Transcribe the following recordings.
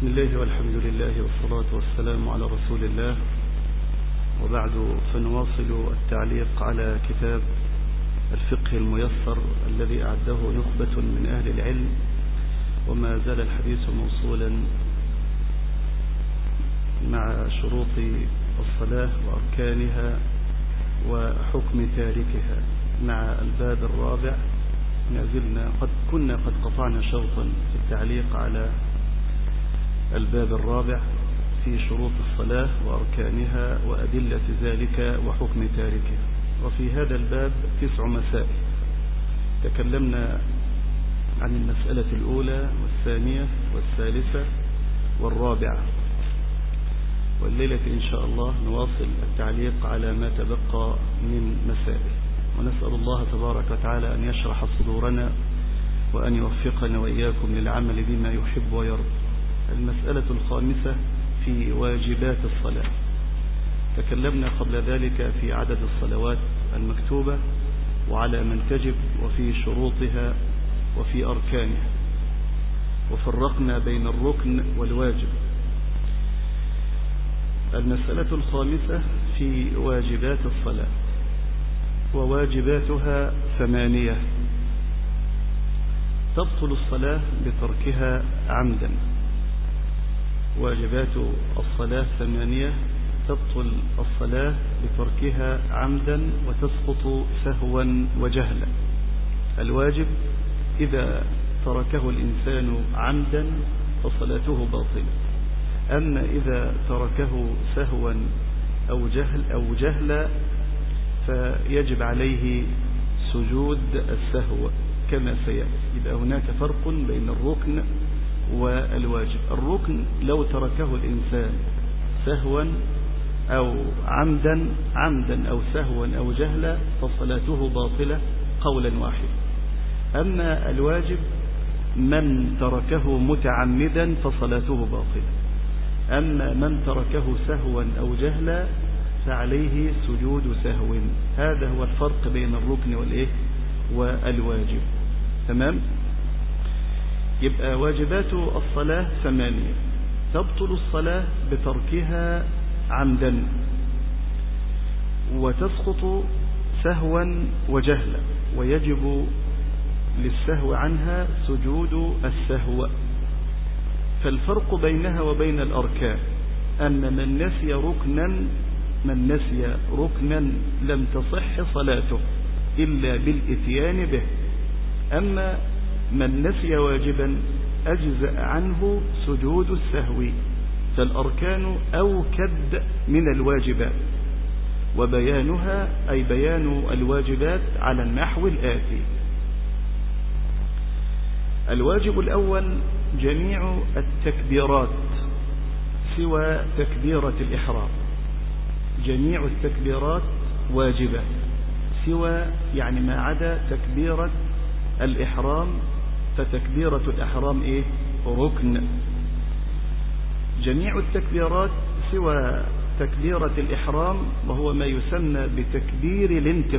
بسم الله والحمد لله والصلاة والسلام على رسول الله، وبعد فنواصل التعليق على كتاب الفقه الميسر الذي أعده نخبة من أهل العلم، وما زال الحديث موصولا مع شروط الصلاة وأركانها وحكم تاركها مع الباب الرابع. كنا قد قطعنا شوطا في التعليق على الباب الرابع في شروط الصلاة وأركانها وأدلة ذلك وحكم تاركها، وفي هذا الباب 9 مسائل. تكلمنا عن المسألة الأولى والثانية والثالثة والرابعة، والليلة إن شاء الله نواصل التعليق على ما تبقى من مسائل، ونسأل الله تبارك وتعالى أن يشرح صدورنا وأن يوفقنا وإياكم للعمل بما يحب ويرضى. المسألة الخامسة في واجبات الصلاة. تكلمنا قبل ذلك في عدد الصلوات المكتوبة وعلى من تجب وفي شروطها وفي أركانها، وفرقنا بين الركن والواجب. المسألة الخامسة في واجبات الصلاة، وواجباتها 8. تبطل الصلاة بتركها عمدا. واجبات الصلاة 8، تبطل الصلاة بتركها عمدا وتسقط سهوا وجهلا. الواجب إذا تركه الإنسان عمدا فصلاته باطلة، أما إذا تركه سهوا أو جهلا فيجب عليه سجود السهو كما سيأتي. يبقى هناك فرق بين الركن والواجب. الركن لو تركه الإنسان سهوا أو عمدا أو سهوا أو جهلا فصلاته باطلة قولا واحد. أما الواجب من تركه متعمدا فصلاته باطلة، أما من تركه سهوا أو جهلا فعليه سجود سهو. هذا هو الفرق بين الركن والواجب. تمام؟ يبقى واجبات الصلاة 8. تبطل الصلاة بتركها عمدا وتسقط سهوا وجهلا، ويجب للسهو عنها سجود السهو. فالفرق بينها وبين الأركان أن من نسي ركنا لم تصح صلاته إلا بالإتيان به، أما من نسي واجبا أجزأ عنه سجود السهو. فالأركان أوكد من الواجبات، وبيانها أي بيان الواجبات على النحو الآتي. الواجب الأول جميع التكبيرات سوى تكبيرة الإحرام. جميع التكبيرات واجبة سوى يعني ما عدا تكبيرة الإحرام، فتكبيرة الإحرام ركن. جميع التكبيرات سوى تكبيرة الإحرام، وهو ما يسمى بتكبير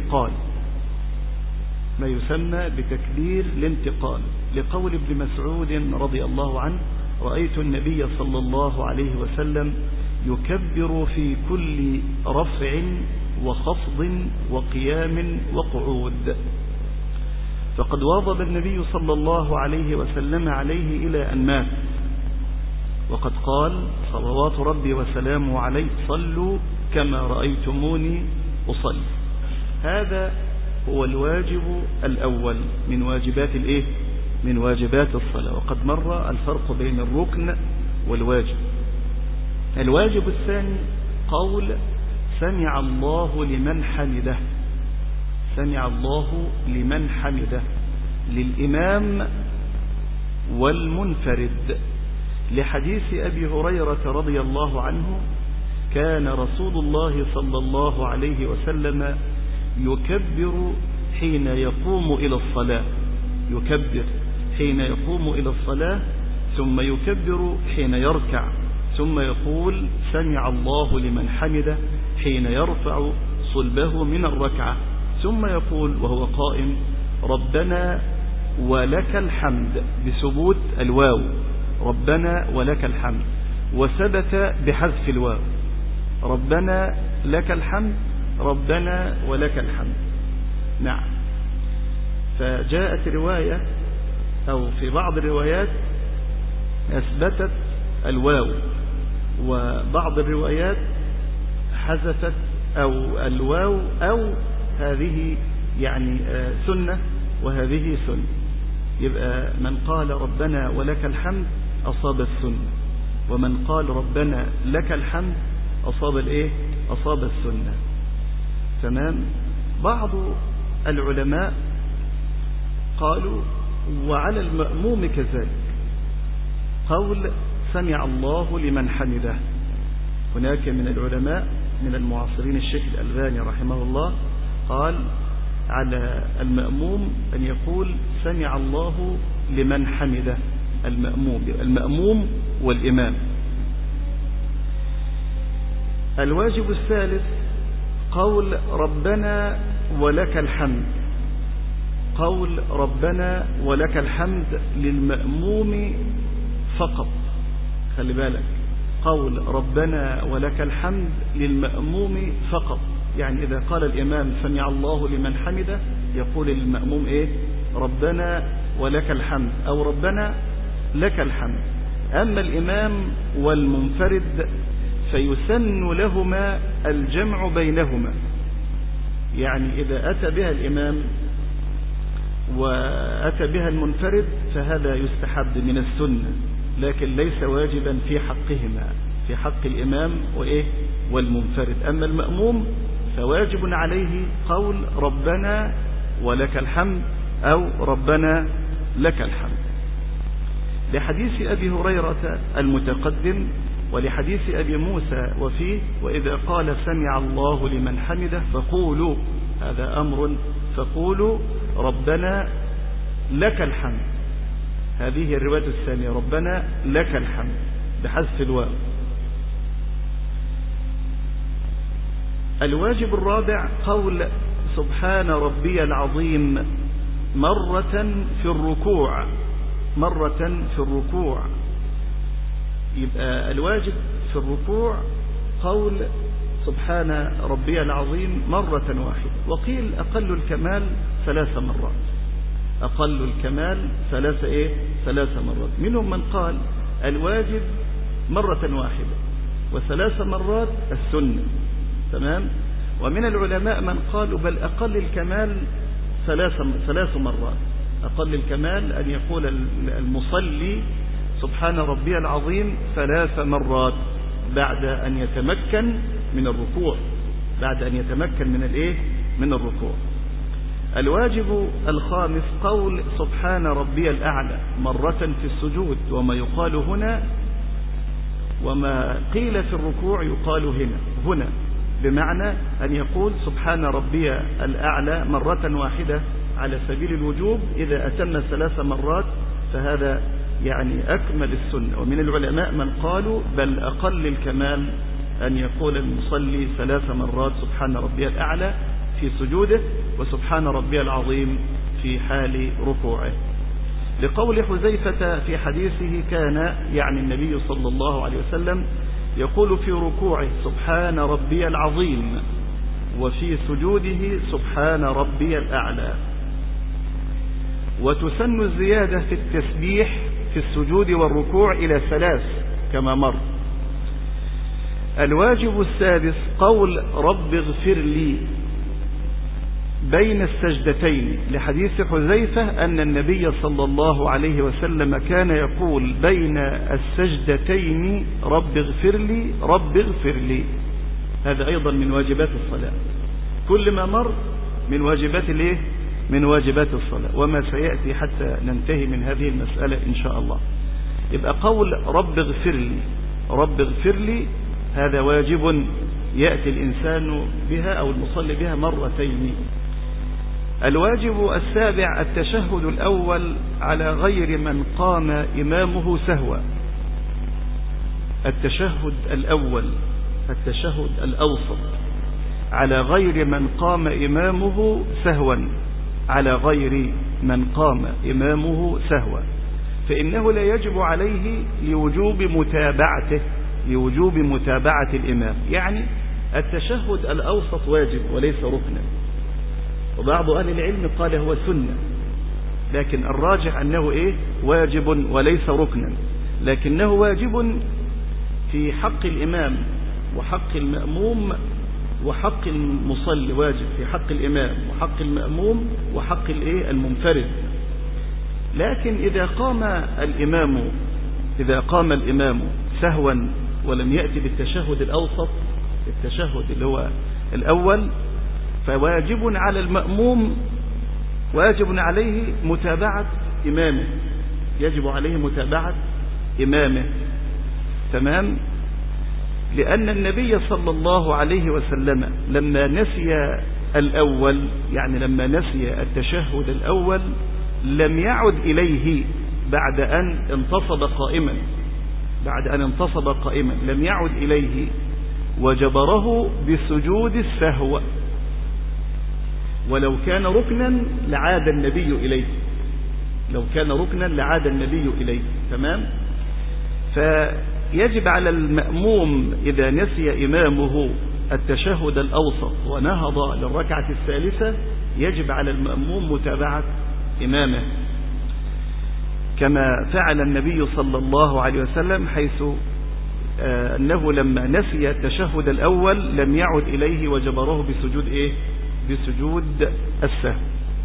الانتقال، لقول ابن مسعود رضي الله عنه: رأيت النبي صلى الله عليه وسلم يكبر في كل رفع وخفض وقيام وقعود. فقد واظب النبي صلى الله عليه وسلم عليه إلى أن مات، وقد قال صلوات ربي وسلامه عليه: صلوا كما رأيتموني أصلي. هذا هو الواجب الأول من واجبات الصلاة، وقد مر الفرق بين الركن والواجب. الواجب الثاني قول سمع الله لمن حمده للإمام والمنفرد، لحديث أبي هريرة رضي الله عنه: كان رسول الله صلى الله عليه وسلم يكبر حين يقوم إلى الصلاة، ثم يكبر حين يركع، ثم يقول سمع الله لمن حمده حين يرفع صلبه من الركعة، ثم يقول وهو قائم: ربنا ولك الحمد، بثبوت الواو، ربنا ولك الحمد، وثبت بحذف الواو، ربنا لك الحمد، ربنا ولك الحمد. نعم. فجاءت رواية أو في بعض الروايات أثبتت الواو، وبعض الروايات حذفت أو الواو، أو هذه يعني سنة وهذه سنة. يبقى من قال ربنا ولك الحمد أصاب السنة، ومن قال ربنا لك الحمد أصاب الإيه؟ أصاب السنة. تمام. بعض العلماء قالوا وعلى المأموم كذلك قول سمع الله لمن حمده. هناك من العلماء من المعاصرين الشيخ الألباني رحمه الله قال على المأموم أن يقول سمع الله لمن حمده، المأموم والإمام. الواجب الثالث قول ربنا ولك الحمد، قول ربنا ولك الحمد للمأموم فقط. خلي بالك، قول ربنا ولك الحمد للمأموم فقط. يعني إذا قال الإمام سمع الله لمن حمده يقول للمأموم إيه؟ ربنا ولك الحمد أو ربنا لك الحمد. أما الإمام والمنفرد فيسن لهما الجمع بينهما. يعني إذا أتى بها الإمام وأتى بها المنفرد فهذا يستحب من السنة، لكن ليس واجبا في حقهما، في حق الإمام وإيه والمنفرد. أما المأموم فواجب عليه قول ربنا ولك الحمد أو ربنا لك الحمد، لحديث أبي هريرة المتقدم ولحديث أبي موسى وفيه وإذا قال سمع الله لمن حمده فقولوا، هذا أمر، فقولوا ربنا لك الحمد. هذه الرواية الثانية ربنا لك الحمد بحذف الواو. الواجب الرابع قول سبحان ربي العظيم مرة في الركوع، مرة في الركوع. يبقى الواجب في الركوع قول سبحان ربي العظيم مرة واحدة. وقيل أقل الكمال 3 مرات، أقل الكمال 3 مرات. منهم من قال الواجب مرة واحدة و3 مرات السنة. تمام. ومن العلماء من قالوا بل أقل الكمال 3 مرات. أقل الكمال أن يقول المصلي سبحان ربي العظيم 3 مرات بعد أن يتمكن من الركوع، بعد أن يتمكن من الركوع. الواجب الخامس قول سبحان ربي الأعلى مرة في السجود، وما يقال هنا وما قيل في الركوع يقال هنا بمعنى أن يقول سبحان ربي الأعلى مرة واحدة على سبيل الوجوب. إذا أتم 3 مرات فهذا يعني أكمل السنة. ومن العلماء من قالوا بل أقل الكمال أن يقول المصلي 3 مرات سبحان ربي الأعلى في سجوده وسبحان ربي العظيم في حال ركوعه، لقول حذيفة في حديثه كان يعني النبي صلى الله عليه وسلم يقول في ركوعه سبحان ربي العظيم وفي سجوده سبحان ربي الأعلى. وتسن الزيادة في التسبيح في السجود والركوع إلى 3 كما مر. الواجب السادس قول رب اغفر لي بين السجدتين، لحديث حذيفة أن النبي صلى الله عليه وسلم كان يقول بين السجدتين رب اغفر لي رب اغفر لي. هذا أيضا من واجبات الصلاة، كل ما مر من واجبات الصلاة، وما سيأتي حتى ننتهي من هذه المسألة إن شاء الله. يبقى قول رب اغفر لي رب اغفر لي هذا واجب يأتي الإنسان بها أو المصلي بها 2 مرات. الواجب السابع التشهد الأول على غير من قام إمامه سهوا. التشهد الأول، التشهد الأوسط على غير من قام إمامه سهوا، على غير من قام إمامه سهوا. فإنه لا يجب عليه لوجوب متابعة الإمام. يعني التشهد الأوسط واجب وليس ركنا، وبعض أهل العلم قال هو سنة، لكن الراجح أنه واجب وليس ركنا، لكنه واجب في حق الإمام وحق المأموم وحق المصلي. واجب في حق الإمام وحق المأموم وحق المنفرد. لكن إذا قام الإمام سهوا ولم يأتي بالتشهد الأوسط، التشهد اللي هو الأول، فواجب على المأموم، واجب عليه متابعة إمامه، يجب عليه متابعة إمامه. تمام؟ لأن النبي صلى الله عليه وسلم لما نسي الأول، يعني لما نسي التشهد الأول، لم يعد إليه بعد أن انتصب قائما، لم يعد إليه وجبره بسجود السهو، ولو كان ركنا لعاد النبي إليه. تمام؟ فيجب على المأموم إذا نسي إمامه التشهد الأوسط ونهض للركعة الثالثة، يجب على المأموم متابعة إمامه، كما فعل النبي صلى الله عليه وسلم، حيث أنه لما نسي التشهد الأول لم يعد إليه وجبره بسجود السهو.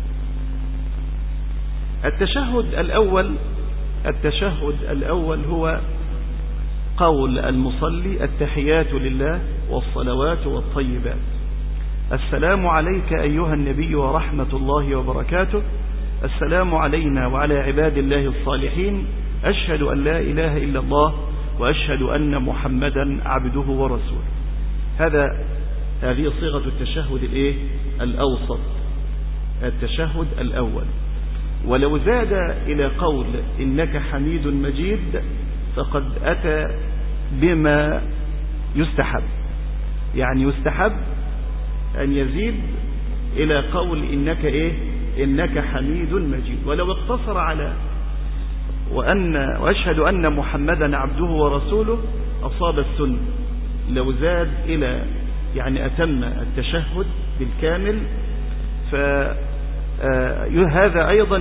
التشهد الأول هو قول المصلي: التحيات لله والصلوات والطيبات، السلام عليك أيها النبي ورحمة الله وبركاته، السلام علينا وعلى عباد الله الصالحين، أشهد أن لا إله إلا الله وأشهد أن محمدا عبده ورسوله. هذه صيغة التشهد الأوسط، التشهد الأول. ولو زاد إلى قول إنك حميد مجيد فقد أتى بما يستحب، يعني يستحب أن يزيد إلى قول إنك حميد مجيد. ولو اقتصر على وأشهد أن محمدا عبده ورسوله أصاب السنة. لو زاد إلى يعني أتم التشهد بالكامل فهذا أيضا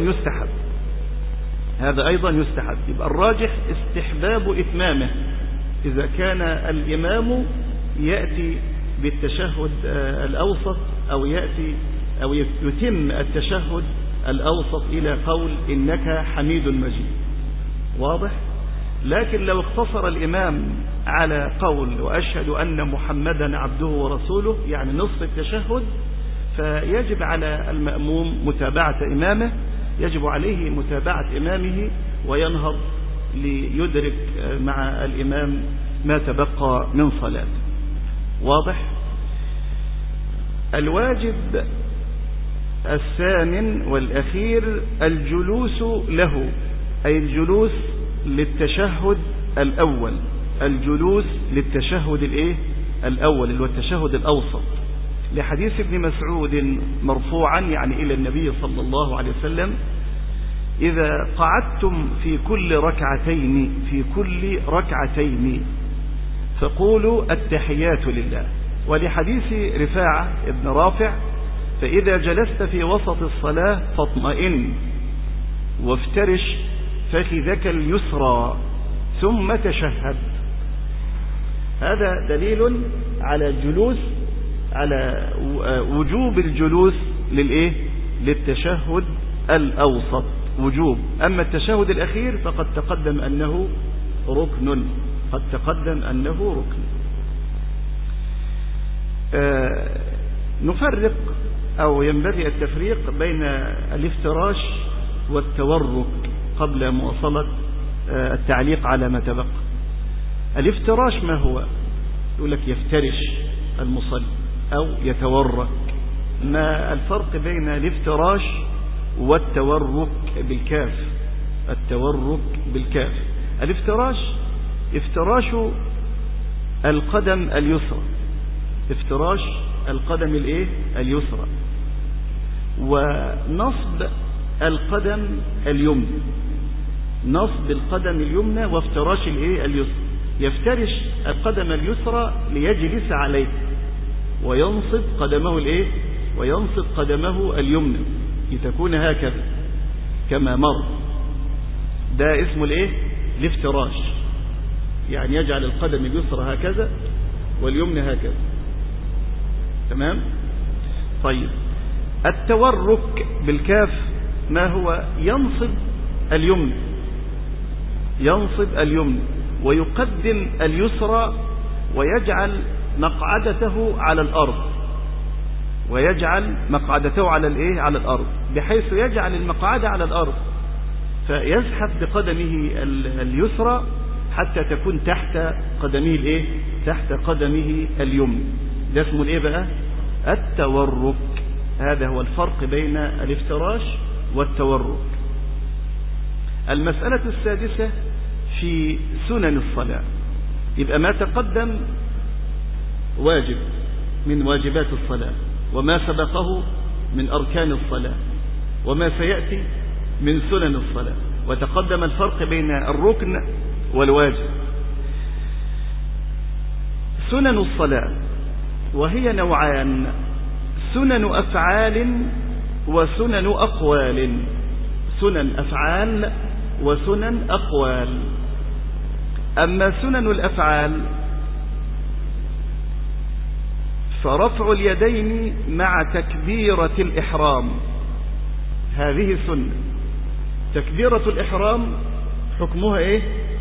يستحب. يبقى الراجح استحباب إتمامه إذا كان الإمام يأتي بالتشهد الأوسط أو يتم التشهد الأوسط إلى قول إنك حميد مجيد. واضح؟ لكن لو اقتصر الإمام على قول وأشهد أن محمدا عبده ورسوله، يعني نصف التشهد، فيجب على المأموم متابعة إمامه، يجب عليه متابعة إمامه وينهض ليدرك مع الإمام ما تبقى من صلاة. واضح؟ الواجب الثامن والأخير الجلوس له، أي الجلوس للتشهد الأول، الجلوس للتشهد الأول اللي هو التشهد الأوسط، لحديث ابن مسعود مرفوعا يعني إلى النبي صلى الله عليه وسلم: إذا قعدتم في كل ركعتين فقولوا التحيات لله. ولحديث رفاعة ابن رافع: فإذا جلست في وسط الصلاة فاطمئن وافترش فخذك اليسرى ثم تشهد. هذا دليل على وجوب الجلوس للتشهد الأوسط وجوب. أما التشهد الأخير فقد تقدم أنه ركن، نفرق أو ينبغي التفريق بين الافتراش والتورك قبل مواصلة التعليق على ما تبقى. الافتراش ما هو؟ يقول لك يفترش المصلي أو يتورك. ما الفرق بين الافتراش والتورك بالكاف؟ الافتراش افتراش القدم اليسرى، اليسرى، ونصب القدم اليمنى. نصب القدم اليمنى وافتراش اليسرى. يفترش القدم اليسرى ليجلس عليه، وينصب قدمه وينصب قدمه اليمنى لتكون هكذا كما مر. ده اسمه الافتراش، يعني يجعل القدم اليسرى هكذا واليمنى هكذا. تمام. طيب، التورك بالكاف ما هو؟ ينصب اليمنى، ينصب اليمنى ويقدم اليسرى، ويجعل مقعدته على الأرض، ويجعل مقعدته على الأرض، بحيث يجعل المقعدة على الأرض، فيزحف بقدمه اليسرى حتى تكون تحت قدمه تحت قدمه اليمنى. ده اسمه بقى؟ التورك. هذا هو الفرق بين الافتراش والتورك. المسألة السادسة في سنن الصلاة. يبقى ما تقدم واجب من واجبات الصلاة، وما سبقه من أركان الصلاة، وما سيأتي من سنن الصلاة، وتقدم الفرق بين الركن والواجب. سنن الصلاة وهي نوعان: سنن أفعال وسنن أقوال. سنن أفعال وسنن أقوال. أما سنن الأفعال فرفع اليدين مع تكبيرة الإحرام، هذه سنة. تكبيرة الإحرام حكمها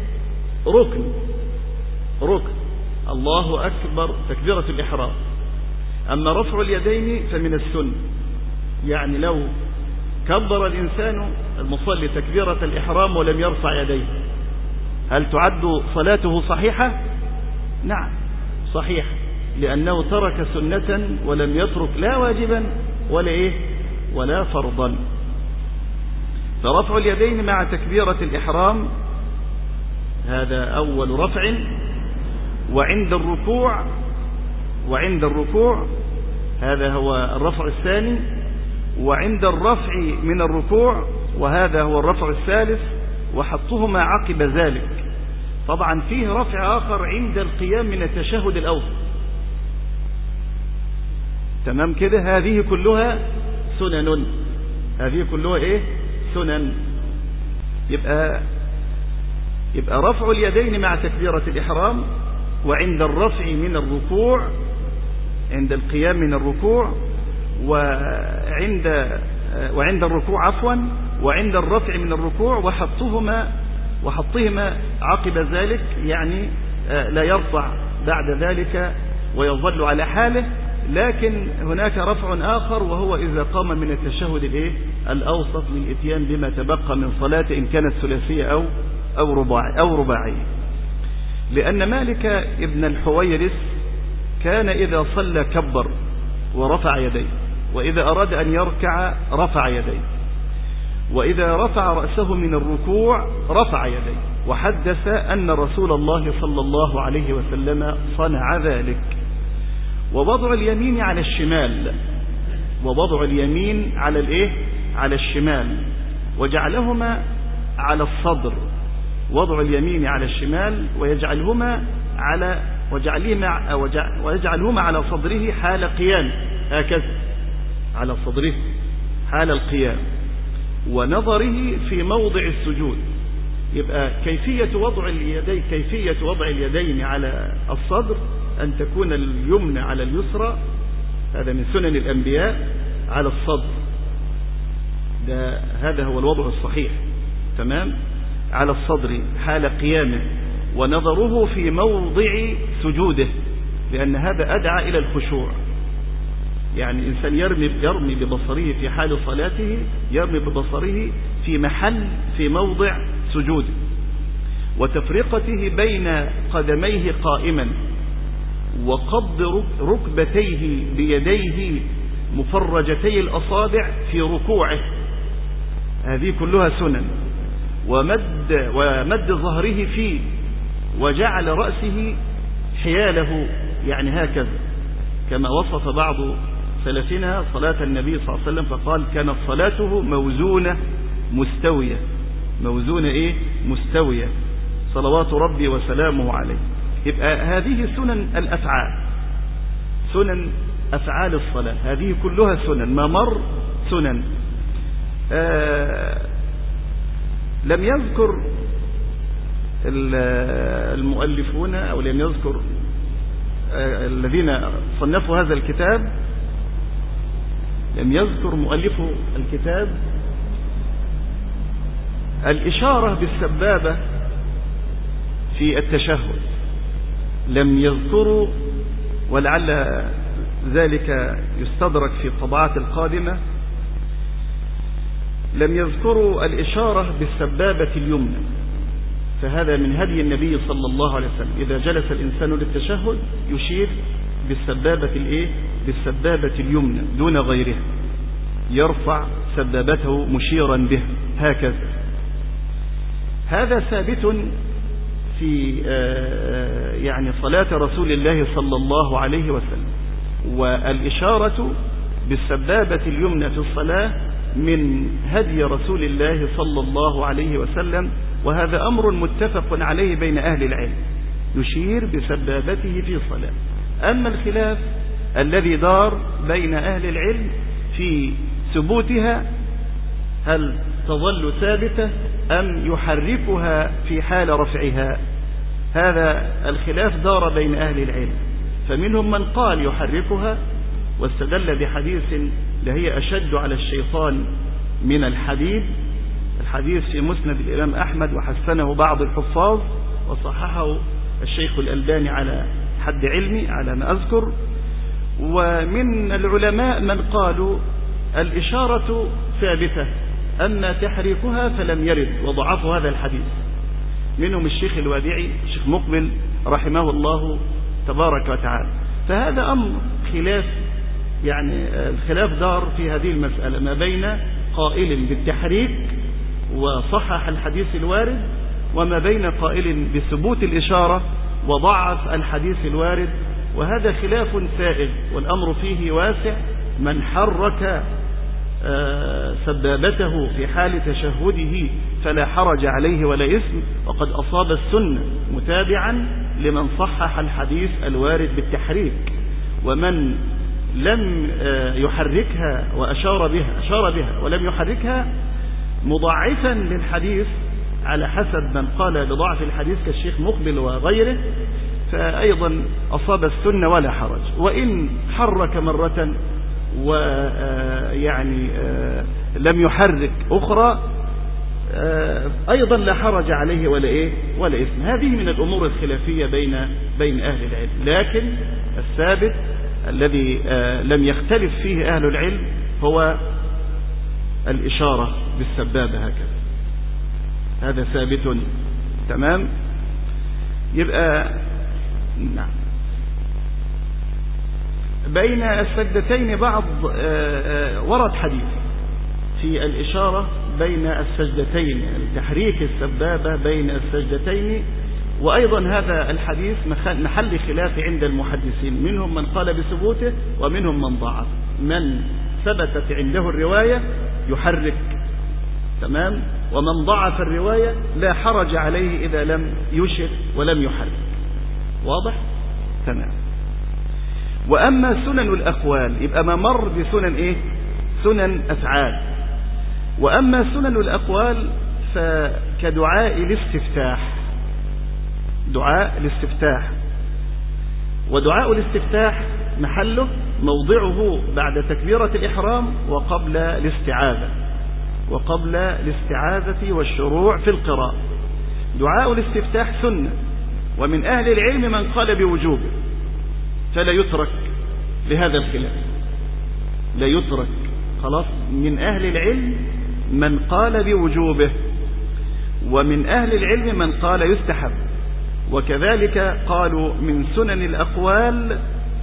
ركن. الله أكبر تكبيرة الإحرام. أما رفع اليدين فمن السنة، يعني لو كبر الإنسان المصلي تكبيرة الإحرام ولم يرفع يديه، هل تعد صلاته صحيحة؟ نعم صحيحة، لأنه ترك سنة ولم يترك لا واجبا ولا فرضا. فرفع اليدين مع تكبيرة الإحرام هذا أول رفع. وعند الركوع هذا هو الرفع الثاني. وعند الرفع من الركوع وهذا هو الرفع الثالث، وحطهما عقب ذلك. طبعا فيه رفع آخر عند القيام من التشهد الأوسط. تمام كده. هذه كلها سنن. هذه كلها سنن. يبقى رفع اليدين مع تكبيرة الإحرام، وعند الرفع من الركوع، عند القيام من الركوع، وعند الركوع وعند الرفع من الركوع، وحطهما عقب ذلك، يعني لا يرفع بعد ذلك ويظل على حاله. لكن هناك رفع آخر، وهو إذا قام من التشهد الأوسط للإتيان بما تبقى من صلاة، إن كانت ثلاثية أو رباعية. لأن مالك ابن الحويرث كان إذا صلى كبر ورفع يديه، وإذا أراد أن يركع رفع يديه، وإذا رفع رأسه من الركوع رفع يديه. وحدث أن رسول الله صلى الله عليه وسلم صنع ذلك. ووضع اليمين على الشمال، ووضع اليمين على الشمال، وجعلهما على الصدر. وضع اليمين على الشمال ويجعلهما على صدره حال قيام، هكذا على صدره حال القيام، ونظره في موضع السجود. يبقى كيفية وضع اليدين على الصدر أن تكون اليمنى على اليسرى، هذا من سنن الأنبياء، على الصدر. هذا هو الوضع الصحيح. تمام. على الصدر حال قيامه، ونظره في موضع سجوده، لأن هذا أدعى إلى الخشوع. يعني إنسان يرمي ببصره في حال صلاته، يرمي ببصره في موضع سجوده، وتفرقته بين قدميه قائما، وقبض ركبتيه بيديه مفرجتي الأصابع في ركوعه، هذه كلها سنن. ومد ظهره فيه، وجعل رأسه حياله، يعني هكذا، كما وصف بعض سلفنا صلاة النبي صلى الله عليه وسلم فقال: كانت صلاته موزونة مستوية. موزونة إيه؟ مستوية، صلوات ربي وسلامه عليه. يبقى هذه سنن الأفعال، سنن أفعال الصلاة، هذه كلها سنن، ما مر سنن. لم يذكر المؤلفون أو لم يذكر الذين صنفوا هذا الكتاب، لم يذكر مؤلفو الكتاب الإشارة بالسبابة في التشهد، لم يذكروا، ولعل ذلك يستدرك في الطبعات القادمة، لم يذكروا الإشارة بالسبابة اليمنى. فهذا من هدي النبي صلى الله عليه وسلم، إذا جلس الإنسان للتشهد يشير بالسبابة الإيه؟ بالسبابة اليمنى دون غيرها، يرفع سبابته مشيرا به هكذا. هذا ثابت في يعني صلاة رسول الله صلى الله عليه وسلم. والإشارة بالسبابة اليمنى في الصلاة من هدي رسول الله صلى الله عليه وسلم، وهذا أمر متفق عليه بين أهل العلم، يشير بسبابته في الصلاة. أما الخلاف الذي دار بين أهل العلم في ثبوتها، هل تظل ثابتة أم يحركها في حال رفعها، هذا الخلاف دار بين أهل العلم. فمنهم من قال يحركها واستدل بحديث لهي أشد على الشيطان من الحديد، الحديث في مسند الإمام أحمد وحسنه بعض الحفاظ وصححه الشيخ الألباني على حد علمي على ما أذكر. ومن العلماء من قالوا الإشارة ثابتة، أما تحريكها فلم يرد وضعفوا هذا الحديث، منهم الشيخ الوادعي الشيخ مقبل رحمه الله تبارك وتعالى. فهذا أمر خلاف، يعني الخلاف دار في هذه المسألة ما بين قائل بالتحريك وصحح الحديث الوارد، وما بين قائل بثبوت الإشارة وضعف الحديث الوارد، وهذا خلاف سائغ والأمر فيه واسع. من حرك سبابته في حال تشهده فلا حرج عليه ولا إثم، وقد أصاب السنة متابعا لمن صحح الحديث الوارد بالتحريك. ومن لم يحركها وأشار بها ولم يحركها مضاعفا للحديث على حسب من قال بضعف الحديث كالشيخ مقبل وغيره، فأيضا أصاب السنة ولا حرج. وإن حرك مرة ويعني لم يحرك أخرى أيضا لا حرج عليه ولا إثم. هذه من الأمور الخلافية بين أهل العلم، لكن الثابت الذي لم يختلف فيه أهل العلم هو الإشارة بالسبابة هكذا، هذا ثابت. تمام. يبقى نعم بين السجدتين بعض ورد حديث في الإشارة بين السجدتين، تحريك السبابة بين السجدتين، وأيضا هذا الحديث محل خلاف عند المحدثين، منهم من قال بثبوته ومنهم من ضعف. من ثبتت عنده الرواية يحرك، تمام، ومن ضعف الرواية لا حرج عليه إذا لم يشر ولم يحرك. واضح؟ تمام. وأما سنن الأقوال يبقى ما مر بسنن إيه؟ سنن أفعال. وأما سنن الأقوال فكدعاء الاستفتاح، دعاء الاستفتاح. ودعاء الاستفتاح محله موضعه بعد تكبيرة الإحرام وقبل الاستعاذة والشروع في القراءة. دعاء الاستفتاح سنة، ومن أهل العلم من قال بوجوبه، فلا يترك لهذا الخلاف، لا يترك خلاص. من أهل العلم من قال بوجوبه، ومن أهل العلم من قال يستحب. وكذلك قالوا من سنن الأقوال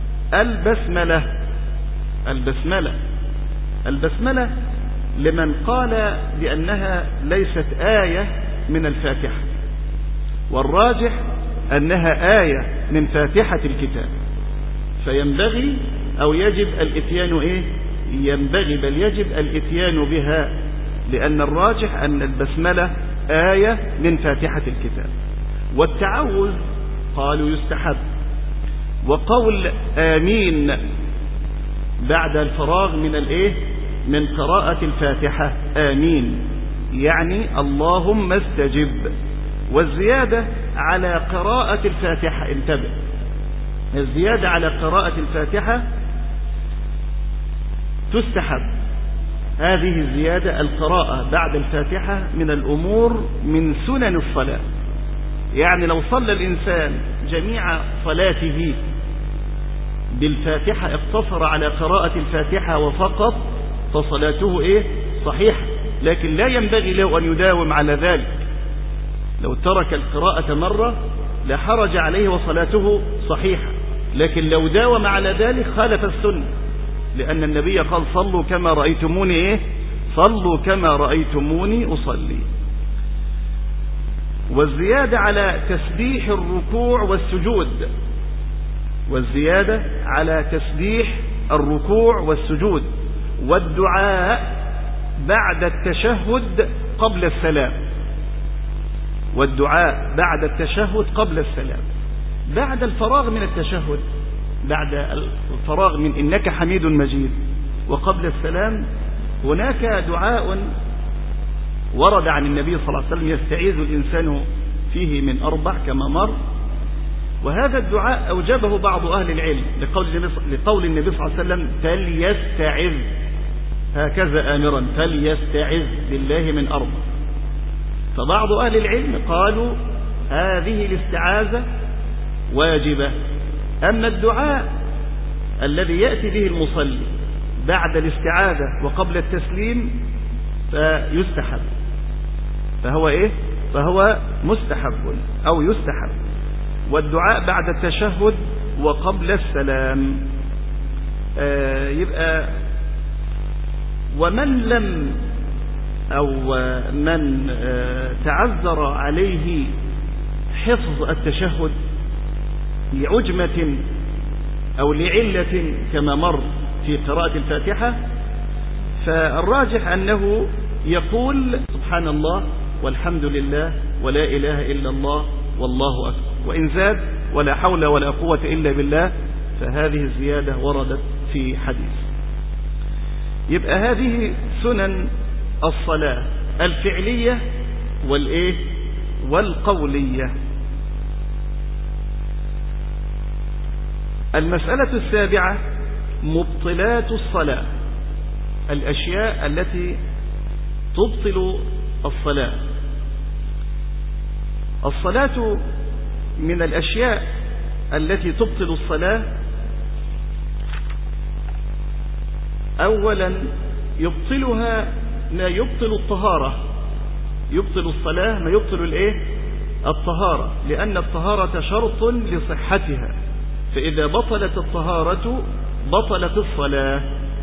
البسملة لمن قال بأنها ليست آية من الفاتحة، والراجح أنها آية من فاتحة الكتاب، فينبغي أو يجب الإتيان ينبغي بل يجب الإتيان بها، لأن الراجح أن البسملة آية من فاتحة الكتاب. والتعوذ قالوا يستحب. وقول آمين بعد الفراغ من قراءة الفاتحة، آمين يعني اللهم استجب. والزيادة على قراءة الفاتحة، انتبه، الزيادة على قراءة الفاتحة تستحب. هذه الزيادة القراءة بعد الفاتحة من الأمور من سنن الصلاة. يعني لو صلى الإنسان جميع صلاته بالفاتحة، اقتصر على قراءة الفاتحة وفقط، فصلاته صحيحة. لكن لا ينبغي له أن يداوم على ذلك. لو ترك القراءة مرة لا حرج عليه وصلاته صحيحة، لكن لو داوم على ذلك خالف السنة، لأن النبي قال صلوا كما رأيتموني صلوا كما رأيتموني أصلي. والزيادة على تسبيح الركوع والسجود، والزيادة على تسبيح الركوع والسجود، والدعاء بعد التشهد قبل السلام، والدعاء بعد التشهد قبل السلام. بعد الفراغ من التشهد، بعد الفراغ من إنك حميد مجيد، وقبل السلام هناك دعاء ورد عن النبي صلى الله عليه وسلم يستعيذ الإنسان فيه من 4 كما مر. وهذا الدعاء أوجبه بعض أهل العلم لقول النبي صلى الله عليه وسلم فليستعذ، هكذا آمرا، فليستعذ بالله من 4. فبعض أهل العلم قالوا هذه الاستعاذة واجبة. أما الدعاء الذي يأتي به المصلي بعد الاستعاذة وقبل التسليم فيستحب، فهو مستحب أو يستحب. والدعاء بعد التشهد وقبل السلام. يبقى ومن لم أو من تعذر عليه حفظ التشهد لعجمة أو لعلة كما مر في قراءة الفاتحة، فالراجح أنه يقول سبحان الله والحمد لله ولا إله إلا الله والله أكبر، وإن زاد ولا حول ولا قوة إلا بالله فهذه الزيادة وردت في حديث. يبقى هذه سنن الصلاة الفعلية والقولية. المسألة السابعة مبطلات الصلاة، الأشياء التي تبطل الصلاة. الصلاة من الأشياء التي تبطل الصلاة أولا يبطلها ما يبطل الطهارة، يبطل الصلاة ما يبطل الطهارة، لأن الطهارة شرط لصحتها، فإذا بطلت الطهارة بطلت الصلاة.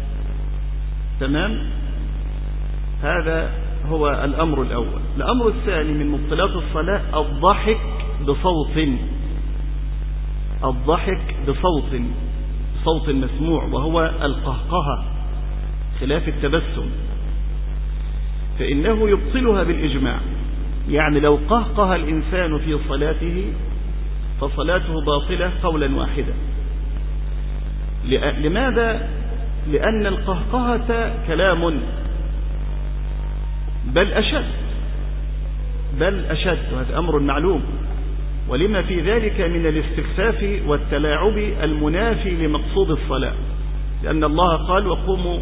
تمام؟ هذا هو الأمر الأول. الأمر الثاني من مبطلات الصلاة الضحك بصوت، الضحك بصوت مسموع، وهو القهقهة خلاف التبسم، فإنه يبطلها بالإجماع. يعني لو قهقه الإنسان في صلاته فصلاته باطلة قولا واحدا. لماذا؟ لأن القهقهة كلام، بل أشد، وهذا أمر معلوم، ولما في ذلك من الاستخفاف والتلاعب المنافي لمقصود الصلاة، لأن الله قال وقوموا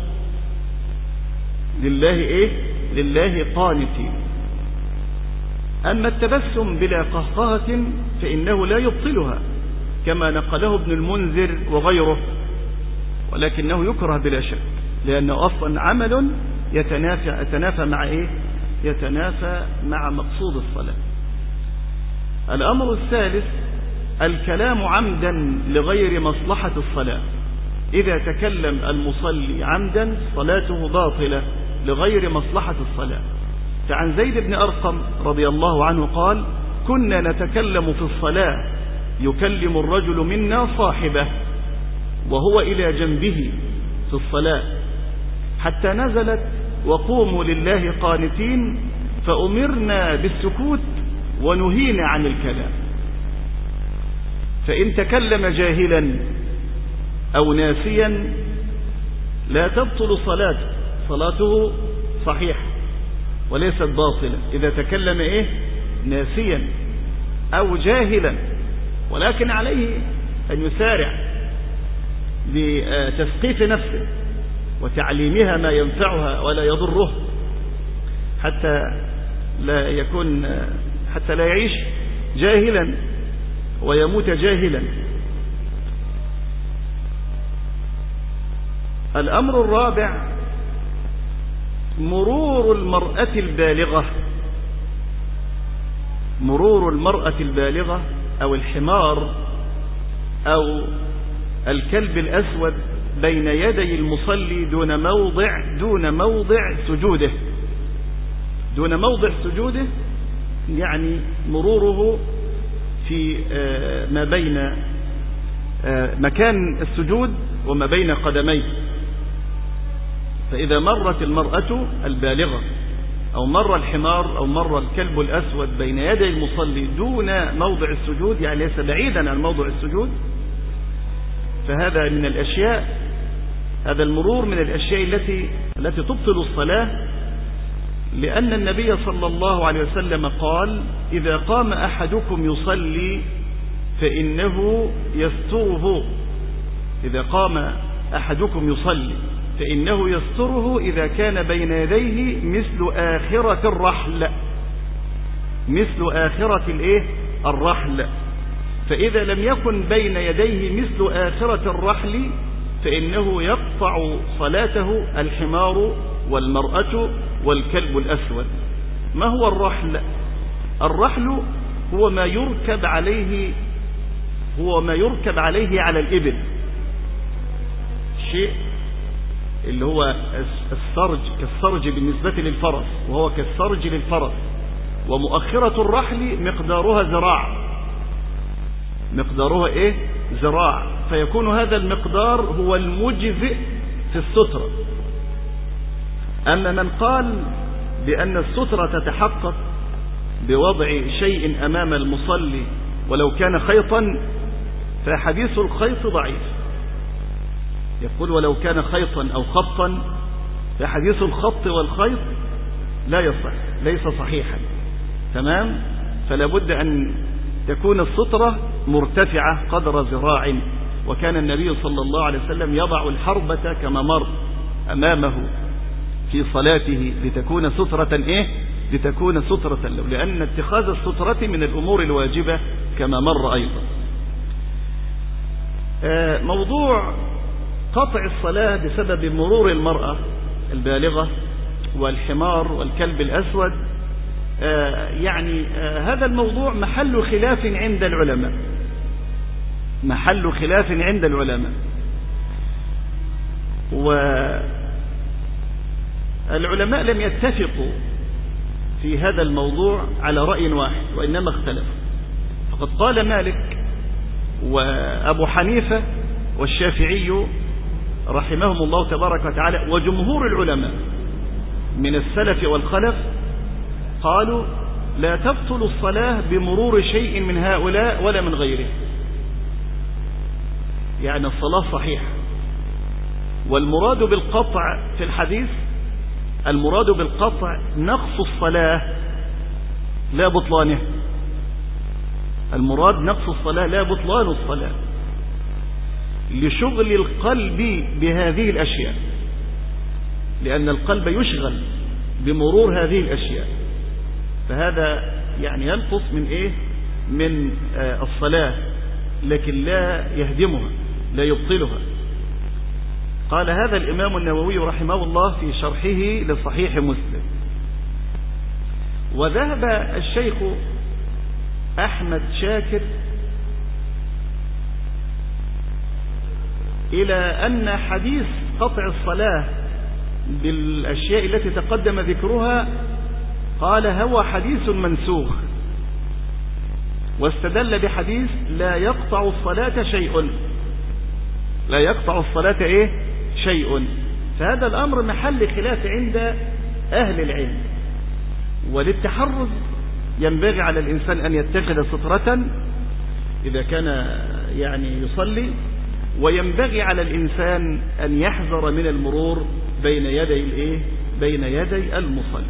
لله قانتين. أما التبسم بلا قهقهة فإنه لا يبطلها كما نقله ابن المنذر وغيره، ولكنه يكره بلا شك، لأنه أصلا عمل يتنافى مع مقصود الصلاة. الأمر الثالث الكلام عمدا لغير مصلحة الصلاة. إذا تكلم المصلي عمدا صلاته باطلة لغير مصلحة الصلاة. فعن زيد بن أرقم رضي الله عنه قال كنا نتكلم في الصلاة يكلم الرجل منا صاحبه وهو إلى جنبه في الصلاة، حتى نزلت وقوموا لله قانتين، فأمرنا بالسكوت ونهينا عن الكلام. فإن تكلم جاهلا أو ناسيا لا تبطل صلاته صحيحة وليست باطلة إذا تكلم ناسيا أو جاهلا، ولكن عليه أن يسارع لتثقيف نفسه وتعليمها ما ينفعها ولا يضره، حتى لا يعيش جاهلا ويموت جاهلا. الأمر الرابع مرور المرأة البالغة أو الحمار أو الكلب الأسود بين يدي المصلي دون موضع سجوده، يعني مروره في ما بين مكان السجود وما بين قدميه. فإذا مرت المرأة البالغة أو مر الحمار أو مر الكلب الأسود بين يدي المصلي دون موضع السجود، يعني ليس بعيدا عن موضع السجود، فهذا من الأشياء، هذا المرور من الأشياء التي تبطل الصلاة، لأن النبي صلى الله عليه وسلم قال: إذا قام أحدكم يصلي فإنه يستره إذا كان بين يديه مثل آخرة الرحل. فإذا لم يكن بين يديه مثل آخرة الرحل فإنه يقطع صلاته الحمار والمرأة والكلب الأسود. ما هو الرحل؟ الرحل هو ما يركب عليه على الإبل، شيء اللي هو كالسرج بالنسبة للفرس، وهو كالسرج للفرس، ومؤخرة الرحل مقدارها ذراع، فيكون هذا المقدار هو المجزئ في السترة. أما من قال بأن السترة تتحقق بوضع شيء أمام المصلي ولو كان خيطا، فحديث الخيط ضعيف. يقول ولو كان خيطا أو خطا، فحديث الخط والخيط لا يصح، ليس صحيحا. تمام؟ فلا بد أن تكون السترة مرتفعة قدر ذراع، وكان النبي صلى الله عليه وسلم يضع الحربة كما مر أمامه في صلاته لتكون سترة له، لأن اتخاذ السترة من الأمور الواجبة كما مر أيضا. موضوع قطع الصلاة بسبب مرور المرأة البالغة والحمار والكلب الأسود، هذا الموضوع محل خلاف عند العلماء، والعلماء لم يتفقوا في هذا الموضوع على رأي واحد، وإنما اختلفوا. فقد قال مالك وأبو حنيفة والشافعي رحمهم الله تبارك وتعالى وجمهور العلماء من السلف والخلف قالوا: لا تبطل الصلاة بمرور شيء من هؤلاء ولا من غيره، يعني الصلاة صحيحة. والمراد بالقطع في الحديث، المراد بالقطع نقص الصلاة لا بطلانه، المراد نقص الصلاة لا بطلان الصلاة، لشغل القلب بهذه الأشياء، لأن القلب يشغل بمرور هذه الأشياء، فهذا ينقص من الصلاة، لكن لا يهدمها، لا يبطلها. قال هذا الإمام النووي رحمه الله في شرحه لصحيح مسلم. وذهب الشيخ أحمد شاكر إلى أن حديث قطع الصلاة بالأشياء التي تقدم ذكرها، قال هو حديث منسوخ، واستدل بحديث لا يقطع الصلاة شيء. فهذا الأمر محل خلاف عند أهل العلم، وللتحرز ينبغي على الإنسان أن يتخذ سترة إذا كان يعني يصلي، وينبغي على الإنسان أن يحذر من المرور بين يدي المصلي.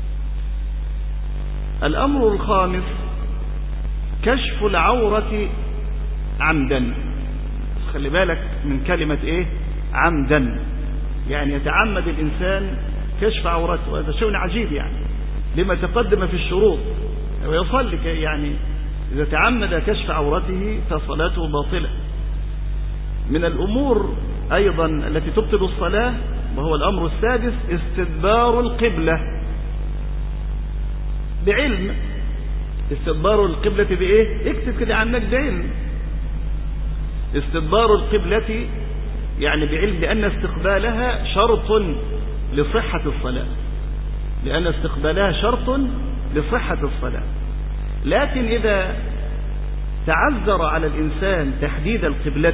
الأمر الخامس كشف العورة عمدا. خلي بالك من كلمة عمدا، يعني يتعمد الإنسان كشف عورته، وهذا شيء عجيب يعني لما تقدم في الشروط، ويصلي يعني إذا تعمد كشف عورته فصلاته باطلة. من الأمور أيضا التي تبطل الصلاة وهو الأمر السادس استدبار القبلة بعلم. استدبار القبلة بإيه؟ اكتب كده عنك بعلم. استدبار القبلة يعني بعلم، لأن استقبالها شرط لصحة الصلاة، لأن استقبالها شرط لصحة الصلاة. لكن إذا تعذر على الإنسان تحديد القبلة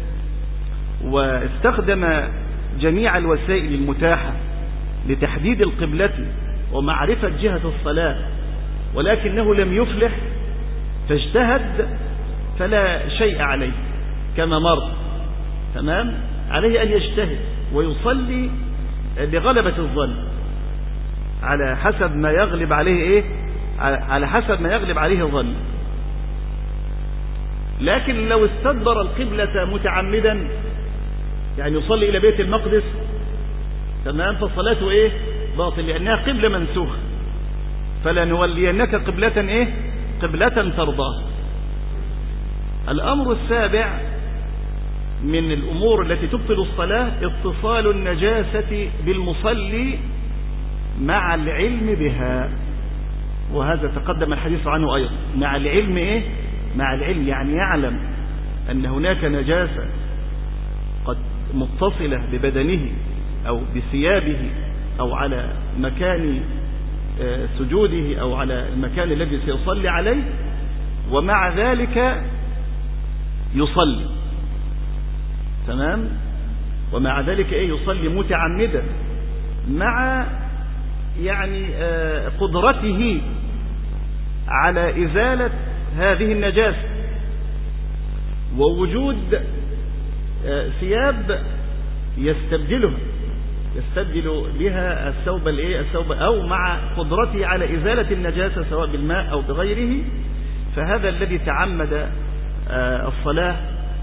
واستخدم جميع الوسائل المتاحة لتحديد القبلة ومعرفة جهة الصلاة ولكنه لم يفلح فاجتهد فلا شيء عليه كما مر، تمام؟ عليه أن يجتهد ويصلي لغلبة الظن على حسب ما يغلب عليه على حسب ما يغلب عليه ظن. لكن لو استدبر القبلة متعمدا يعني يصلي إلى بيت المقدس، تمام، فصلاته باطل لأنها قبلة منسوخة، فلا نولينك قبلة قبلة ترضاه. الأمر السابع من الأمور التي تبطل الصلاة اتصال النجاسة بالمصلي مع العلم بها، وهذا تقدم الحديث عنه أيضا. مع العلم مع العلم يعني يعلم أن هناك نجاسة قد متصلة ببدنه أو بثيابه أو على مكان سجوده أو على المكان الذي سيصلي عليه، ومع ذلك يصلي، تمام، ومع ذلك يصلي متعمدا مع يعني قدرته على إزالة هذه النجاسة ووجود ثياب يستبدل بها الثوب أو مع قدرته على إزالة النجاسة سواء بالماء أو بغيره. فهذا الذي تعمد الصلاة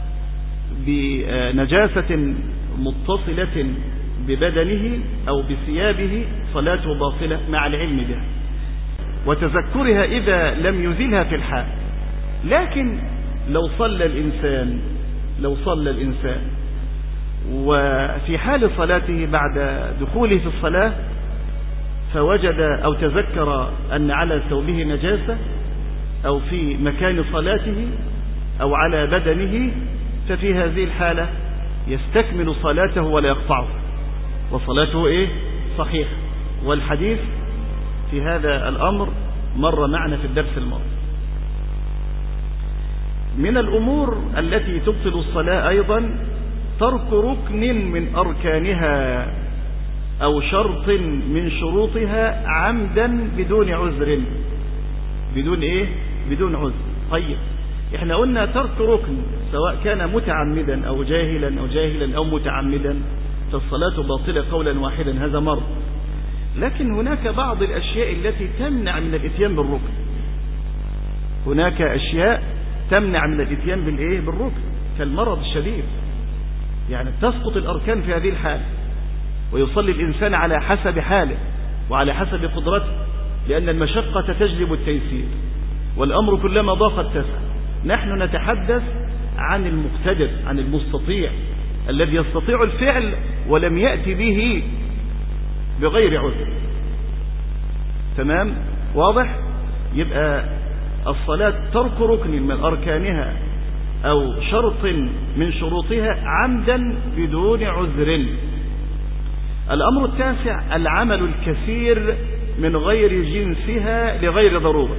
بنجاسة متصلة ببدنه أو بثيابه صلاته باطلة مع العلم بها وتذكرها إذا لم يزلها في الحال. لكن لو صلى الإنسان وفي حال صلاته بعد دخوله في الصلاة فوجد أو تذكر أن على ثوبه نجاسة أو في مكان صلاته أو على بدنه، ففي هذه الحالة يستكمل صلاته ولا يقطعه وصلاته صحيح. والحديث في هذا الأمر مر معنا في الدرس الماضي. من الأمور التي تبطل الصلاة أيضا ترك ركن من أركانها أو شرط من شروطها عمدا بدون عذر. بدون عذر. طيب احنا قلنا ترك ركن سواء كان متعمدا أو جاهلا أو متعمدا فالصلاة باطلة قولا واحدا، هذا مر. لكن هناك بعض الأشياء التي تمنع من الإتيان بالركن. هناك أشياء تمنع من الإتيان بالركن كالمرض الشديد، يعني تسقط الأركان في هذه الحالة ويصلي الإنسان على حسب حاله وعلى حسب قدرته، لأن المشقة تجلب التيسير والأمر كلما ضاق اتسع. نحن نتحدث عن المقتدر، عن المستطيع الذي يستطيع الفعل ولم يأتي به بغير عذر، تمام، واضح؟ يبقى الصلاة ترك ركن من أركانها أو شرط من شروطها عمدا بدون عذر. الأمر التاسع العمل الكثير من غير جنسها لغير ضرورة.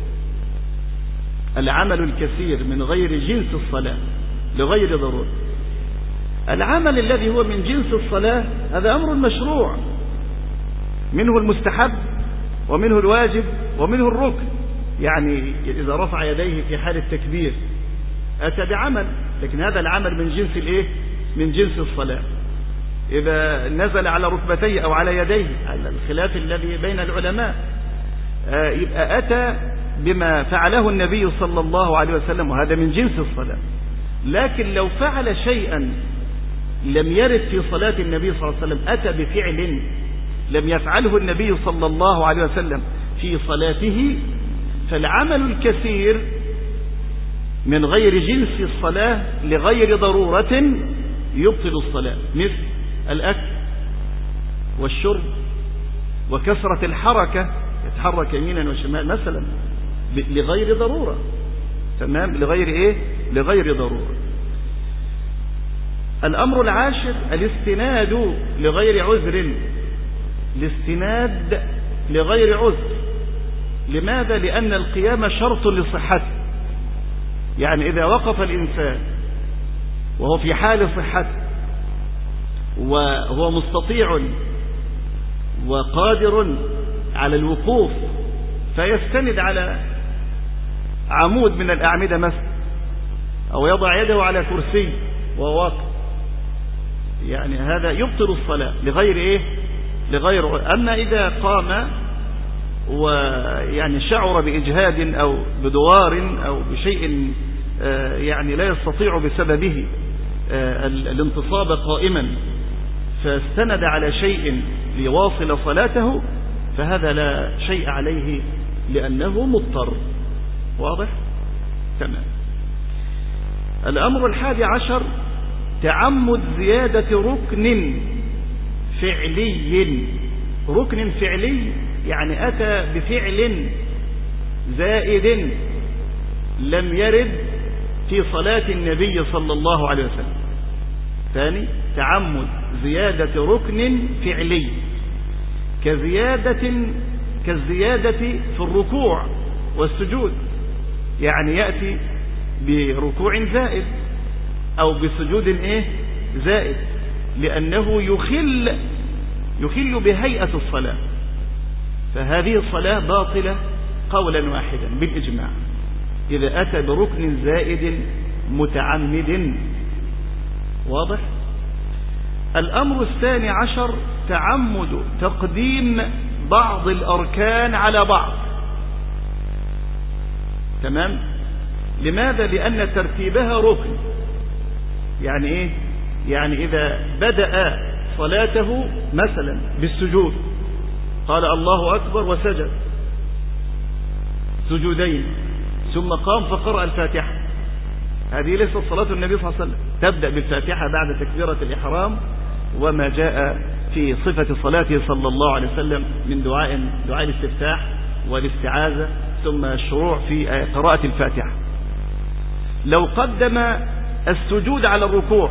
العمل الكثير من غير جنس الصلاة لغير ضرورة. العمل الذي هو من جنس الصلاة هذا أمر مشروع، منه المستحب ومنه الواجب ومنه الركن. يعني إذا رفع يديه في حال التكبير أتى بعمل، لكن هذا العمل من جنس الإيه؟ من جنس الصلاة. إذا نزل على ركبتيه أو على يديه، على الخلاف الذي بين العلماء، يبقى أتى بما فعله النبي صلى الله عليه وسلم، وهذا من جنس الصلاة. لكن لو فعل شيئا لم يرد في صلاة النبي صلى الله عليه وسلم، أتى بفعل لم يفعله النبي صلى الله عليه وسلم في صلاته، فالعمل الكثير من غير جنس الصلاة لغير ضرورة يبطل الصلاة، مثل الأكل والشرب وكثرة الحركة، يتحرك يمينا وشمال مثلا لغير ضرورة. تمام؟ لغير إيه؟ لغير ضرورة. الأمر العاشر الاستناد لغير عذر. الاستناد لغير عذر. لماذا؟ لأن القيام شرط لصحته. يعني إذا وقف الإنسان وهو في حال صحته وهو مستطيع وقادر على الوقوف، فيستند على عمود من الأعمدة مثلا، أو يضع يده على كرسي وهو واقف، يعني هذا يبطل الصلاة لغير إيه؟ لغير. أما إذا قام ويعني شعر بإجهاد أو بدوار أو بشيء يعني لا يستطيع بسببه الانتصاب قائما، فاستند على شيء ليواصل صلاته، فهذا لا شيء عليه لأنه مضطر. واضح؟ تمام. الأمر 11 تعمد زيادة ركن فعلي. ركن فعلي يعني أتى بفعل زائد لم يرد في صلاة النبي صلى الله عليه وسلم. ثاني، تعمد زيادة ركن فعلي كالزيادة في الركوع والسجود، يعني يأتي بركوع زائد أو بسجود إيه؟ زائد، لأنه يخل بهيئة الصلاة، فهذه الصلاة باطلة قولا واحدا بالإجماع إذا أتى بركن زائد متعمد. واضح؟ الأمر 12 تعمد تقديم بعض الأركان على بعض. تمام؟ لماذا؟ لأن ترتيبها ركن. يعني إيه؟ يعني إذا بدأ صلاته مثلا بالسجود، قال الله أكبر وسجد سجودين، ثم قام فقرأ الفاتحة، هذه ليست صلاة النبي صلى الله عليه وسلم. تبدأ بالفاتحة بعد تكبيرة الإحرام وما جاء في صفة صلاته صلى الله عليه وسلم من دعاء الاستفتاح والاستعاذة، ثم الشروع في قراءة الفاتحة. لو قدم السجود على الركوع،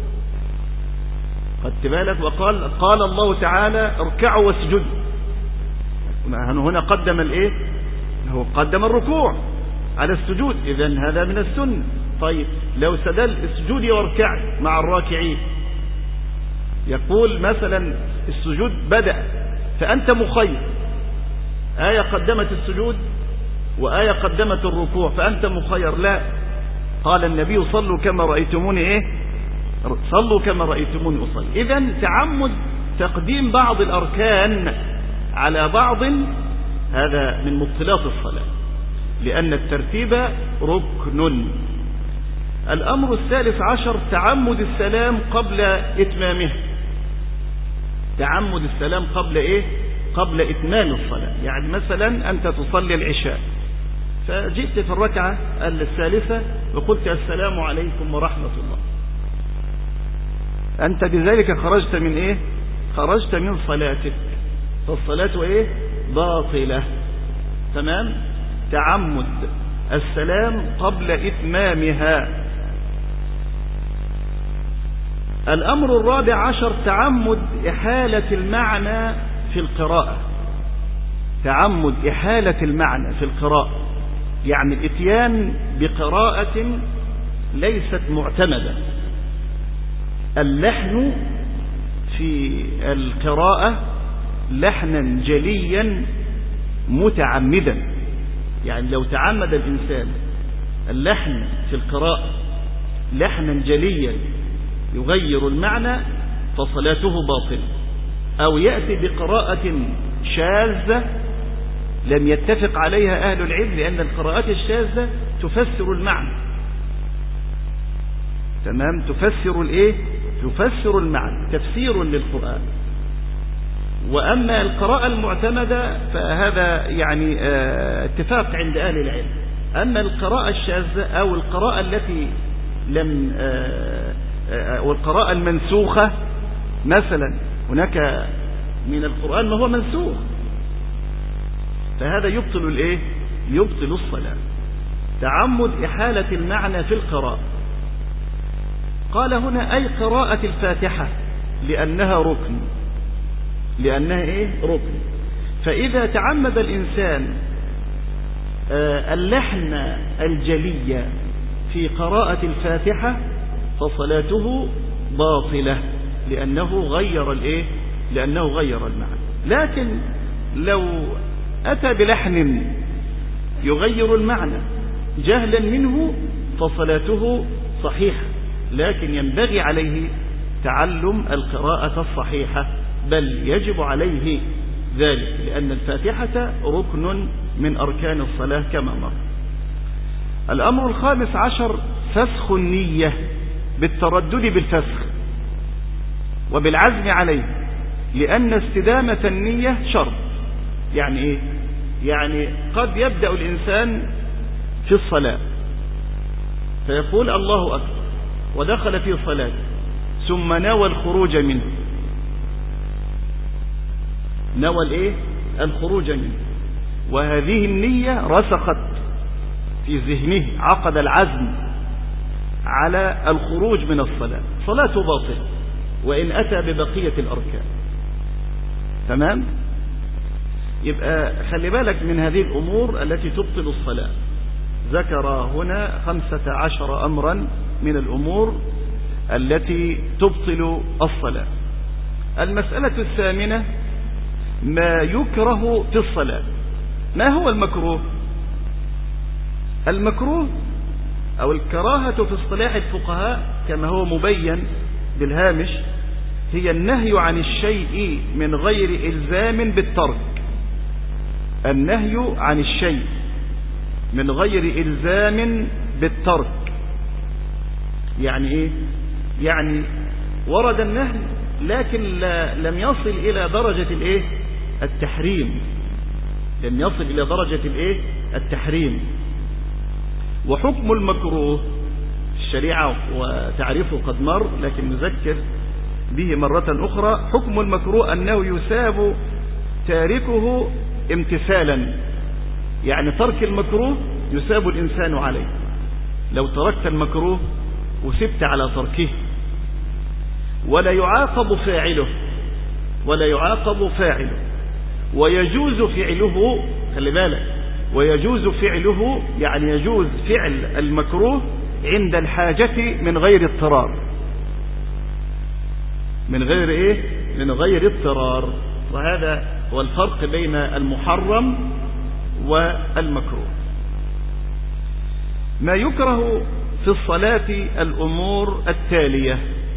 قد بالك، قال الله تعالى اركعوا واسجدوا، هنا قدم الايه؟ هو قدم الركوع على السجود، اذن هذا من السنة. طيب لو سدل اسجدي واركعي مع الراكعين، يقول مثلا السجود بدأ فأنت مخير، آية قدمت السجود وآية قدمت الركوع، فأنت مخير. لا، قال النبي صلوا كما رأيتموني إيه؟ صلوا كما رأيتموني أصلي. إذن تعمد تقديم بعض الأركان على بعض هذا من مبطلات الصلاة، لأن الترتيب ركن. الأمر 13 تعمد السلام قبل إتمامه. تعمد السلام قبل إيه؟ قبل إتمام الصلاة. يعني مثلا أنت تصلي العشاء فجئت في الركعة الثالثة وقلت السلام عليكم ورحمة الله، أنت بذلك خرجت من إيه؟ خرجت من صلاتك، فالصلاة إيه؟ باطلة. تمام؟ تعمد السلام قبل إتمامها. الأمر 14 تعمد إحالة المعنى في القراءة. تعمد إحالة المعنى في القراءة، يعني الإتيان بقراءة ليست معتمدة. اللحن في القراءة لحنا جليا متعمدا. يعني لو تعمد الإنسان اللحن في القراءة لحنا جليا يغير المعنى فصلاته باطلة، أو يأتي بقراءة شاذة لم يتفق عليها أهل العلم، لأن القراءات الشاذة تفسر المعنى. تمام، تفسر الإيه؟ تفسر المعنى، تفسير للقرآن. وأما القراءة المعتمدة فهذا يعني اتفاق عند أهل العلم. أما القراءة الشاذة أو القراءة التي لم والقراءة المنسوخة، مثلا هناك من القرآن ما هو منسوخ، فهذا يبطل الإيه؟ يبطل الصلاة. تعمد إحالة المعنى في القراءة. قال هنا أي قراءة الفاتحة لأنها ركن، لأنها إيه؟ ركن. فإذا تعمد الإنسان اللحن الجلي في قراءة الفاتحة فصلاته باطلة، لأنه غير الإيه؟ لأنه غير المعنى. لكن لو أتى بلحن يغير المعنى جهلا منه فصلاته صحيحة، لكن ينبغي عليه تعلم القراءة الصحيحة، بل يجب عليه ذلك، لأن الفاتحة ركن من أركان الصلاة كما مر. الأمر الخامس عشر فسخ النية بالتردد بالفسخ وبالعزم عليه، لأن استدامة النية شرط. يعني إيه؟ يعني قد يبدأ الإنسان في الصلاة فيقول الله أكبر ودخل في صلاة ثم نوى الخروج منه، نوى الإيه؟ الخروج منه، وهذه النية رسخت في ذهنه، عقد العزم على الخروج من الصلاة، صلاته باطلة وإن أتى ببقية الأركان. تمام؟ يبقى خلي بالك من هذه الأمور التي تبطل الصلاة. ذكر هنا 15 أمرا من الأمور التي تبطل الصلاة. المسألة الثامنة ما يكره في الصلاة. ما هو المكروه؟ المكروه أو الكراهة في اصطلاح الفقهاء كما هو مبين بالهامش هي النهي عن الشيء من غير إلزام بالترك. النهي عن الشيء من غير إلزام بالترك. يعني إيه؟ يعني ورد النهي لكن لم يصل إلى درجة الإيه؟ التحريم. لم يصل إلى درجة الإيه؟ التحريم. وحكم المكروه الشريعة وتعريفه قد مر، لكن نذكر به مرة أخرى. حكم المكروه أنه يثاب تاركه امتثالا، يعني ترك المكروه يثاب الإنسان عليه. لو تركت المكروه وسبت على تركه، ولا يعاقب فاعله، ولا يعاقب فاعله، ويجوز فعله. خلي بالك، ويجوز فعله يعني يجوز فعل المكروه عند الحاجة من غير اضطرار. من غير ايه؟ من غير اضطرار. وهذا هو الفرق بين المحرم والمكروه. ما يكره في الصلاة الأمور التالية.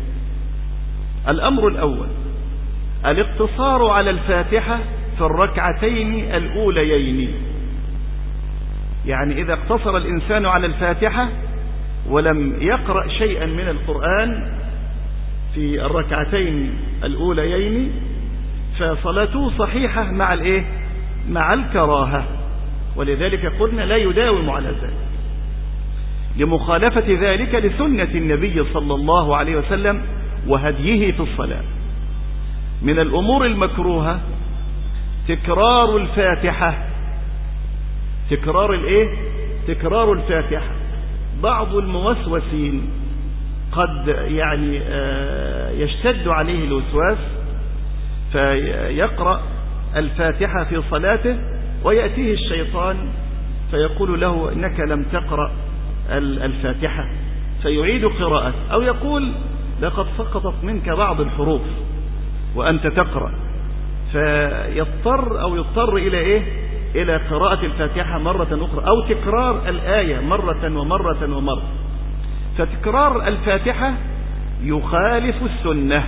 الأمر الأول الاقتصار على الفاتحة في الركعتين الأوليين. يعني إذا اقتصر الإنسان على الفاتحة ولم يقرأ شيئا من القرآن في الركعتين الأوليين فصلاته صحيحة مع الإيه؟ مع الكراهة. ولذلك قلنا لا يداوم على ذلك، لمخالفة ذلك لسنة النبي صلى الله عليه وسلم وهديه في الصلاة. من الأمور المكروهة تكرار الفاتحة. تكرار الإيه؟ تكرار الفاتحة. بعض الموسوسين قد يعني يشتد عليه الوسواس فيقرأ الفاتحة في صلاته ويأتيه الشيطان فيقول له إنك لم تقرأ الفاتحة، فيعيد قراءته، أو يقول لقد سقطت منك بعض الحروف وأنت تقرأ، فيضطر أو يضطر إلى إيه؟ إلى قراءة الفاتحة مرة أخرى أو تكرار الآية مرة ومرة ومرة. فتكرار الفاتحة يخالف السنة.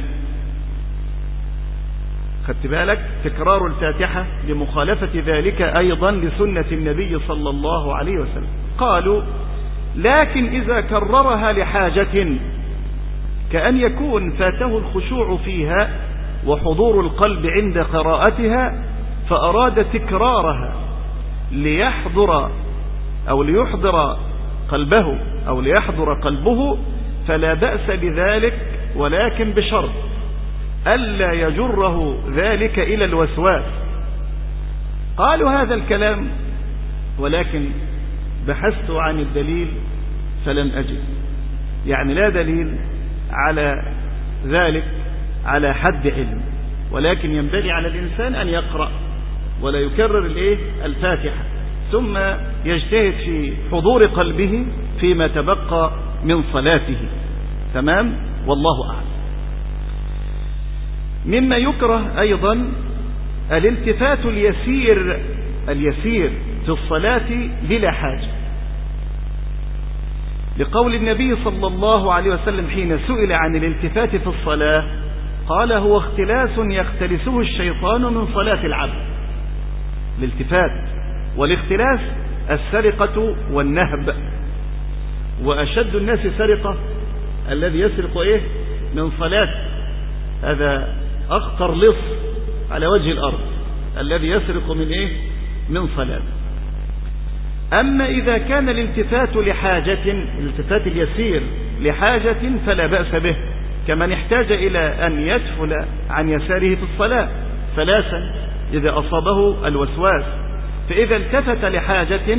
خدت بالك؟ تكرار الفاتحة لمخالفة ذلك أيضا لسنة النبي صلى الله عليه وسلم. قالوا لكن إذا كررها لحاجة كأن يكون فاته الخشوع فيها وحضور القلب عند قراءتها فأراد تكرارها ليحضر أو ليحضر قلبه أو ليحضر قلبه فلا بأس بذلك، ولكن بشرط ألا يجره ذلك إلى الوسواس. قالوا هذا الكلام، ولكن بحثت عن الدليل فلم أجد، يعني لا دليل على ذلك على حد علم، ولكن ينبغي على الإنسان أن يقرأ ولا يكرر الفاتحة، ثم يجتهد في حضور قلبه فيما تبقى من صلاته. تمام؟ والله أعلم. مما يكره أيضا الالتفات اليسير في الصلاة بلا حاجة، لقول النبي صلى الله عليه وسلم حين سئل عن الالتفات في الصلاة قال هو اختلاس يختلسه الشيطان من صلاة العبد. الالتفات والاختلاس السرقة والنهب، وأشد الناس سرقة الذي يسرق من صلاة، هذا أخطر لص على وجه الأرض الذي يسرق من صلاة. أما إذا كان الالتفات لحاجة، الالتفات اليسير لحاجة فلا بأس به، كمن احتاج إلى أن يدفل عن يساره في الصلاة ثلاثا إذا أصابه الوسواس، فإذا التفت لحاجة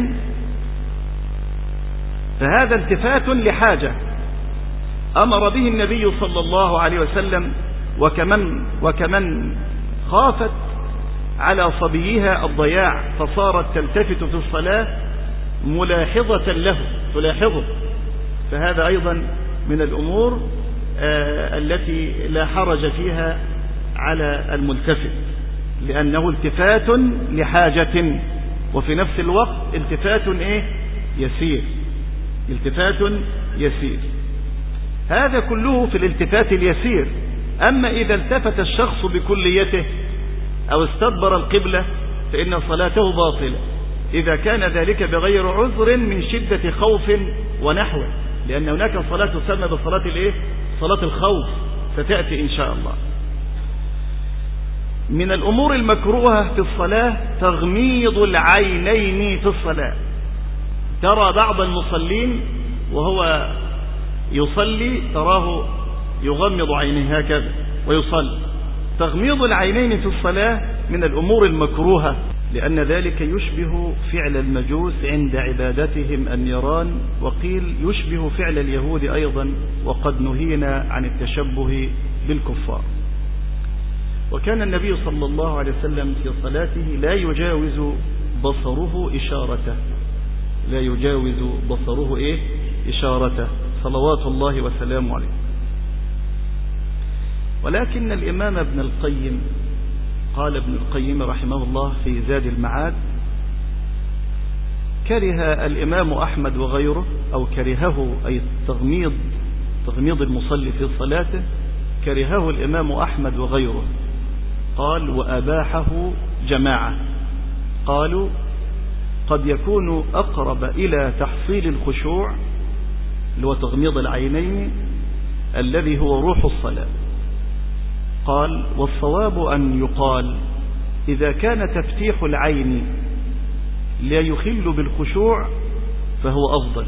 فهذا التفات لحاجة أمر به النبي صلى الله عليه وسلم، وكمن خافت على صبيها الضياع فصارت تلتفت في الصلاة ملاحظة له تلاحظه، فهذا أيضا من الأمور التي لا حرج فيها على الملتفت، لأنه التفات لحاجة وفي نفس الوقت التفات يسير، التفات يسير. هذا كله في الالتفات اليسير. أما إذا التفت الشخص بكليته أو استدبر القبلة فإن صلاته باطلة، إذا كان ذلك بغير عذر من شدة خوف ونحوه، لأن هناك صلاة تسمى بصلاة صلاة الخوف ستأتي إن شاء الله. من الأمور المكروهة في الصلاة تغميض العينين في الصلاة. ترى بعض المصلين وهو يصلي تراه يغمض عينيه هكذا ويصلي. تغميض العينين في الصلاة من الأمور المكروهة، لأن ذلك يشبه فعل المجوس عند عبادتهم النيران، وقيل يشبه فعل اليهود أيضا، وقد نهينا عن التشبه بالكفار. وكان النبي صلى الله عليه وسلم في صلاته لا يجاوز بصره إشارته، لا يجاوز بصره إشارته صلوات الله وسلامه عليه. ولكن الإمام ابن القيم قال ابن القيم رحمه الله في زاد المعاد كره الإمام أحمد وغيره، أو كرهه أي تغميض المصلي في صلاته، كرهه الإمام أحمد وغيره. قال وأباحه جماعة، قالوا قد يكون أقرب إلى تحصيل الخشوع اللي هو تغميض العينين الذي هو روح الصلاة. قال والصواب أن يقال إذا كان تفتيح العين لا يخل بالخشوع فهو أفضل،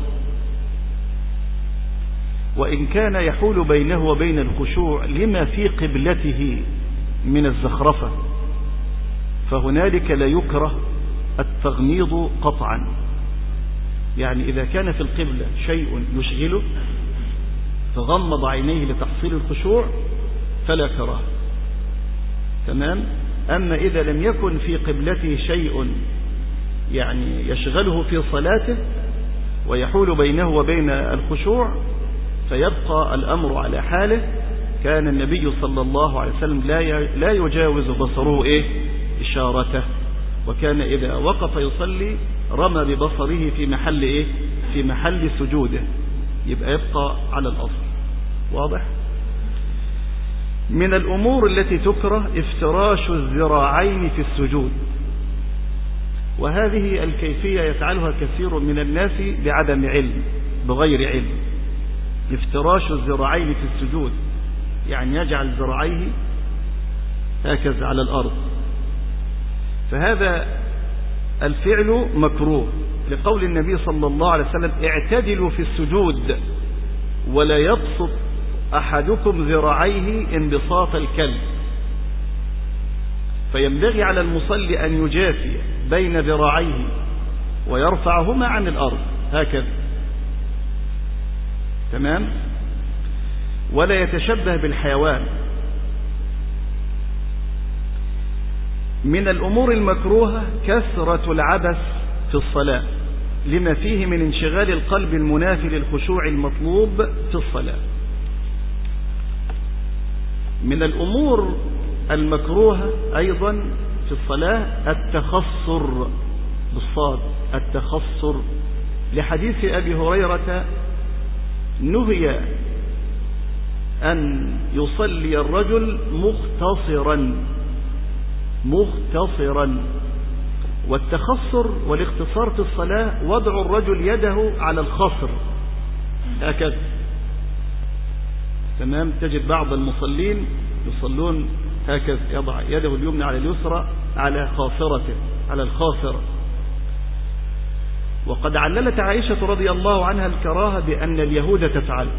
وإن كان يحول بينه وبين الخشوع لما في قبلته من الزخرفة فهنالك لا يكره التغميض قطعا. يعني إذا كان في القبلة شيء يشغله فغمض عينيه لتحصيل الخشوع فلا كراهة. تمام. أما إذا لم يكن في قبلته شيء يعني يشغله في صلاته ويحول بينه وبين الخشوع فيبقى الأمر على حاله. كان النبي صلى الله عليه وسلم لا يجاوز بصره إشارته، وكان إذا وقف يصلي رمى ببصره في محل إيه؟ في محل سجوده، يبقى يبقى على الأصل. واضح؟ من الأمور التي تكره افتراش الذراعين في السجود، وهذه الكيفية يفعلها كثير من الناس بعدم علم، بغير علم. افتراش الذراعين في السجود يعني يجعل ذراعيه هكذا على الأرض، فهذا الفعل مكروه لقول النبي صلى الله عليه وسلم: اعتدلوا في السجود ولا يبسط أحدكم ذراعيه انبساط الكلب. فينبغي على المصلي أن يجافي بين ذراعيه ويرفعهما عن الأرض هكذا، تمام؟ ولا يتشبه بالحيوان. من الأمور المكروهة كثرة العبث في الصلاة لما فيه من انشغال القلب المنافي للخشوع المطلوب في الصلاة. من الأمور المكروهة أيضا في الصلاة التخصر بالصاد، التخصر، لحديث أبي هريرة: نهي أن يصلي الرجل مختصرا. والتخصر والاختصار في الصلاة وضع الرجل يده على الخصر هكذا، تمام؟ تجد بعض المصلين يصلون هكذا، يضع يده اليمنى على اليسرى على خاصرته، على الخاصرة. وقد عللت عائشة رضي الله عنها الكراهة بأن اليهود تفعله،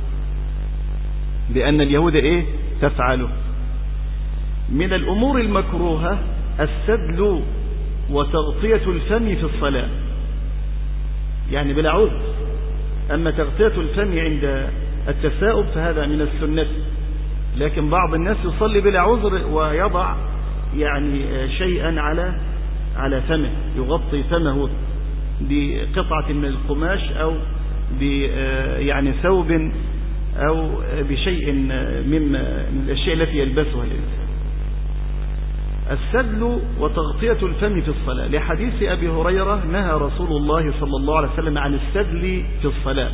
بأن اليهود إيه؟ تفعله. من الأمور المكروهة السدل وتغطية الفم في الصلاة، يعني بلا عذر. أما تغطية الفم عند التثاؤب فهذا من السنة، لكن بعض الناس يصلي بلا عذر ويضع يعني شيئا على فمه، يغطي فمه بقطعة من القماش أو يعني ثوب أو بشيء من الأشياء التي يلبسها الإنسان. السدل وتغطية الفم في الصلاة، لحديث أبي هريرة: نهى رسول الله صلى الله عليه وسلم عن السدل في الصلاة،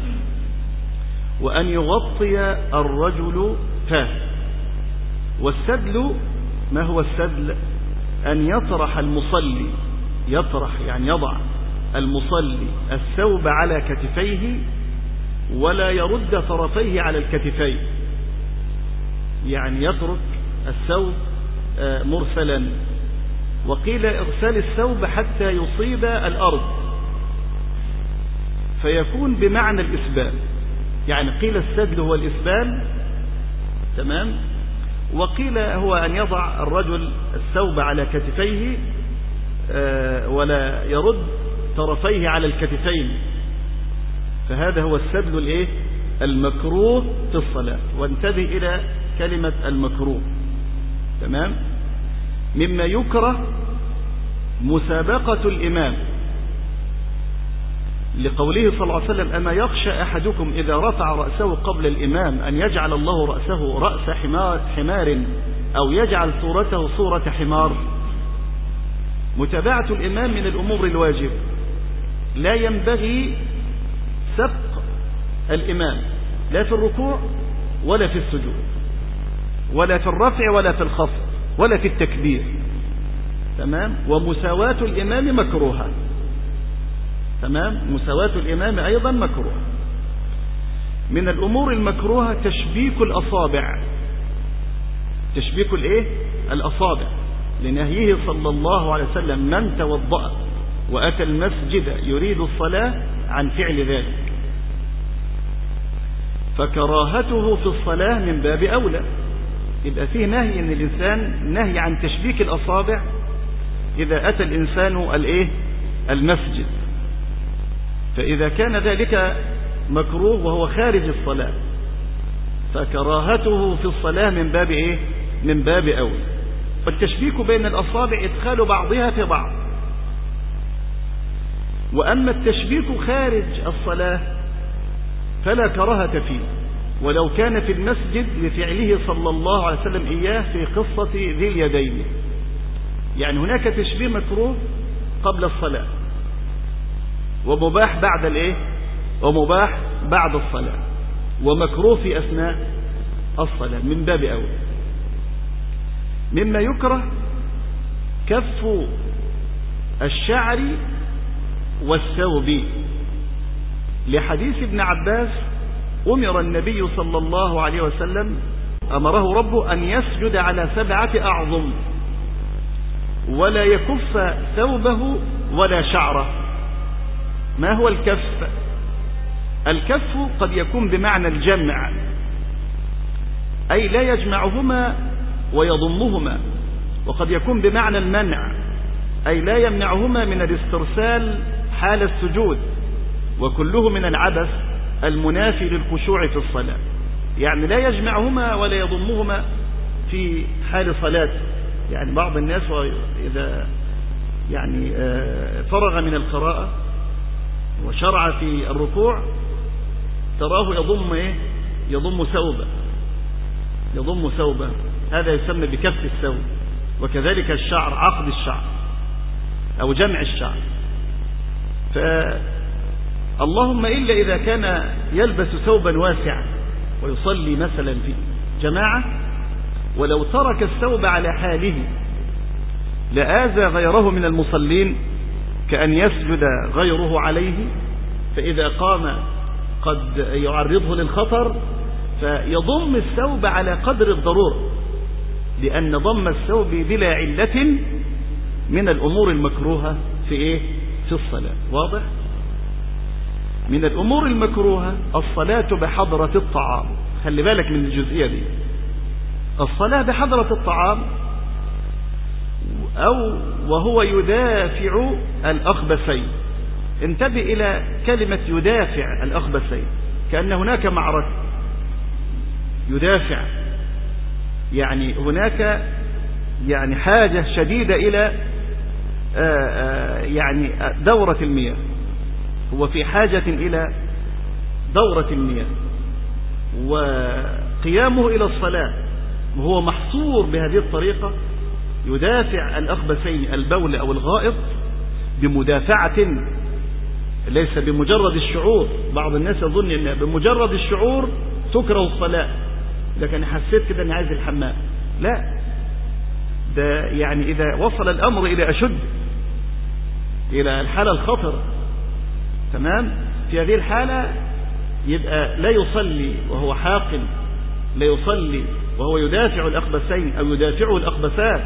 وأن يغطي الرجل فاه. والسدل، ما هو السدل؟ أن يطرح المصلي، يطرح يعني يضع المصلي الثوب على كتفيه ولا يرد طرفيه على الكتفين، يعني يترك الثوب مرسلا. وقيل إرسال الثوب حتى يصيب الأرض فيكون بمعنى الإسبال، يعني قيل السدل هو الإسبال، تمام؟ وقيل هو أن يضع الرجل الثوب على كتفيه ولا يرد طرفيه على الكتفين، فهذا هو السدل الإيه؟ المكروه في الصلاة. وانتبه إلى كلمة المكروه، تمام؟ مما يكره مسابقة الإمام، لقوله صلى الله عليه وسلم: أما يخشى أحدكم إذا رفع رأسه قبل الإمام أن يجعل الله رأسه رأس حمار أو يجعل صورته صورة حمار. متابعة الإمام من الأمور الواجب، لا ينبغي سبق الإمام لا في الركوع ولا في السجود ولا في الرفع ولا في الخفض ولا في التكبير، تمام؟ ومساواة الإمام مكروهة، تمام؟ مساواة الإمام أيضا مكروه. من الأمور المكروهة تشبيك الأصابع، تشبيك الإيه؟ الأصابع، لنهيه صلى الله عليه وسلم: من توضأ وأتى المسجد يريد الصلاة عن فعل ذلك. فكراهته في الصلاة من باب أولى، يبقى فيه نهي إن الإنسان نهي عن تشبيك الأصابع إذا أتى الإنسان الإيه؟ المسجد. فإذا كان ذلك مكروه وهو خارج الصلاة فكراهته في الصلاة من باب إيه؟ من باب أولى. والتشبيك بين الأصابع إدخال بعضها في بعض. وأما التشبيك خارج الصلاة فلا كراهة فيه، ولو كان في المسجد لفعله صلى الله عليه وسلم إياه في قصة ذي اليدين، يعني هناك تشبيه مكروه قبل الصلاة، ومباح بعد الايه، ومباح بعد الصلاة، ومكروه في أثناء الصلاة من باب أول. مما يكره كف الشعر والثوب، لحديث ابن عباس أمر النبي صلى الله عليه وسلم، أمره ربه أن يسجد على 7 أعظم ولا يكف ثوبه ولا شعره. ما هو الكف؟ الكف قد يكون بمعنى الجمع، أي لا يجمعهما ويضمهما، وقد يكون بمعنى المنع، أي لا يمنعهما من الاسترسال حال السجود، وكله من العبث المنافي للخشوع في الصلاة. يعني لا يجمعهما ولا يضمهما في حال صلاة. يعني بعض الناس إذا يعني فرغ من القراءة وشرع في الركوع تراه يضم ثوبه، هذا يسمى بكف الثوب. وكذلك الشعر، عقد الشعر أو جمع الشعر. فاللهم إلا إذا كان يلبس ثوبا واسعا ويصلي مثلا في جماعة، ولو ترك الثوب على حاله لآذى غيره من المصلين، كأن يسجد غيره عليه، فإذا قام قد يعرضه للخطر، فيضم الثوب على قدر الضرورة، لأن ضم الثوب بلا علة من الأمور المكروهة في الصلاة. واضح؟ من الأمور المكروهة الصلاة بحضرة الطعام. خلي بالك من الجزئية دي. الصلاة بحضرة الطعام أو وهو يدافع الأخبثين. انتبه إلى كلمة يدافع الأخبثين، كأن هناك معركة. يدافع يعني هناك يعني حاجة شديدة إلى يعني دورة المياه، هو في حاجة إلى دورة المياه، وقيامه إلى الصلاة وهو محصور بهذه الطريقة. يدافع الأخبثين، البول أو الغائط، بمدافعة ليس بمجرد الشعور. بعض الناس يظن أن بمجرد الشعور تكره الصلاة، لكن حسيت كده أني عايز الحمام. لا، ده يعني إذا وصل الأمر إلى أشد، إلى الحالة الخطر، تمام، في هذه الحالة يبقى لا يصلي وهو حاقن، لا يصلي وهو يدافع الأخبثين أو يدافعه الأخبثان،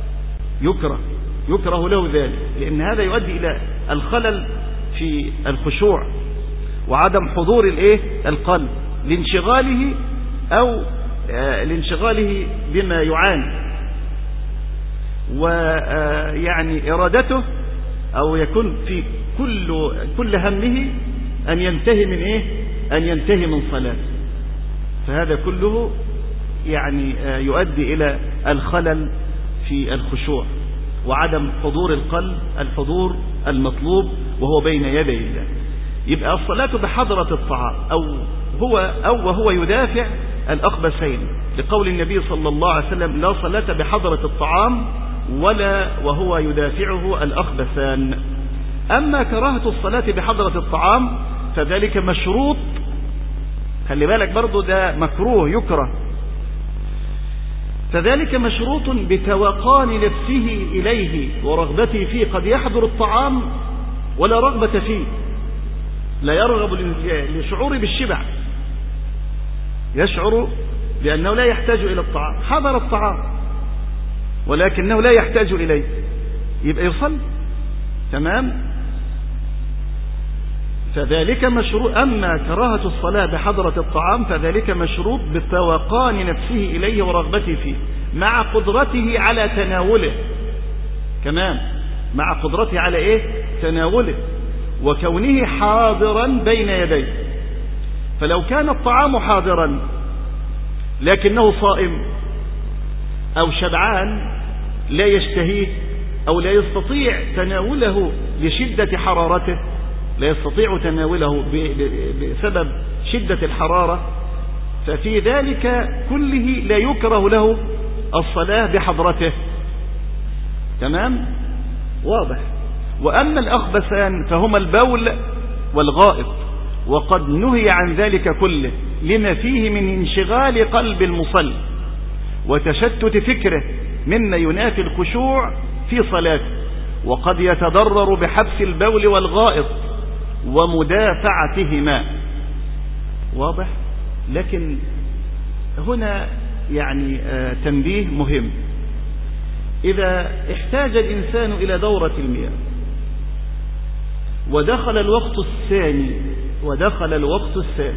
يكره له ذلك، لأن هذا يؤدي إلى الخلل في الخشوع وعدم حضور القلب لانشغاله أو لانشغاله بما يعاني، ويعني إرادته أو يكون في كل همه أن ينتهي من أن ينتهي من صلاة. فهذا كله يعني يؤدي إلى الخلل في الخشوع وعدم حضور القلب، الحضور المطلوب وهو بين يدي الله. يبقى الصلاة بحضرة الطعام أو وهو يدافع الأخبثين، لقول النبي صلى الله عليه وسلم: لا صلاة بحضرة الطعام ولا وهو يدافعه الأخبثان. أما كراهة الصلاة بحضرة الطعام فذلك مشروط. خلي بالك برضو، ده مكروه يكره، فذلك مشروط بتوقان نفسه إليه ورغبته فيه. قد يحضر الطعام ولا رغبة فيه، لا يرغب لشعوره بالشبع، يشعر بأنه لا يحتاج إلى الطعام، حضر الطعام ولكنه لا يحتاج إليه، يبقى يصلي، تمام. فذلك مشروط. أما كراهة الصلاة بحضرة الطعام فذلك مشروط بتوقان نفسه إليه ورغبته فيه، مع قدرته على تناوله، كمان مع قدرته على تناوله، وكونه حاضرا بين يديه. فلو كان الطعام حاضرا لكنه صائم أو شبعان لا يشتهيه أو لا يستطيع تناوله لشدة حرارته، لا يستطيع تناوله بسبب شدة الحرارة، ففي ذلك كله لا يكره له الصلاة بحضرته، تمام، واضح. وأما الأخبثان فهما البول والغائط، وقد نهي عن ذلك كله لما فيه من انشغال قلب المصلي وتشتت فكره مما ينافي الخشوع في صلاته، وقد يتضرر بحبس البول والغائط ومدافعتهما. واضح. لكن هنا يعني تنبيه مهم. إذا احتاج الإنسان إلى دورة المياه ودخل الوقت الثاني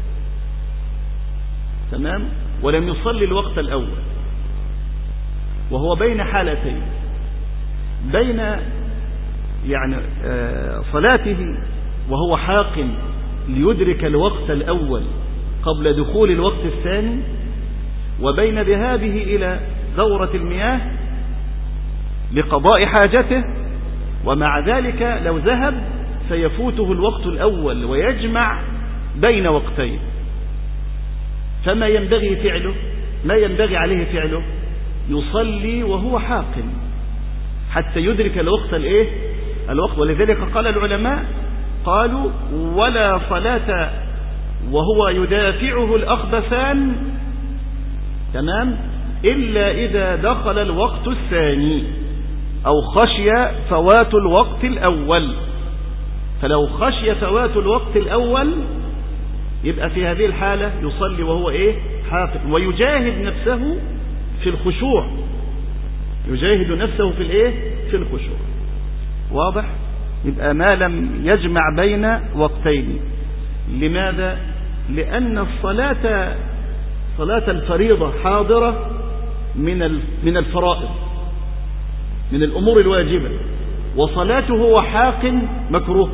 تمام، ولم يصلي الوقت الأول، وهو بين حالتين، بين يعني صلاته وهو حاق ليدرك الوقت الأول قبل دخول الوقت الثاني، وبين ذهابه إلى دورة المياه لقضاء حاجته، ومع ذلك لو ذهب سيفوته الوقت الأول ويجمع بين وقتين. فما ينبغي فعله، ما ينبغي عليه فعله، يصلي وهو حاق حتى يدرك الوقت. ولذلك قال العلماء، قالوا ولا صلاة وهو يدافعه الأخبثان تمام إلا إذا دخل الوقت الثاني أو خشي فوات الوقت الأول. فلو خشي فوات الوقت الأول يبقى في هذه الحالة يصلي وهو حاق، ويجاهد نفسه في الخشوع، يجاهد نفسه في الخشوع. واضح. يبقى ما لم يجمع بين وقتين. لماذا؟ لأن صلاة الفريضة حاضرة من الفرائض، من الأمور الواجبة، وصلاته هو حاق مكروه.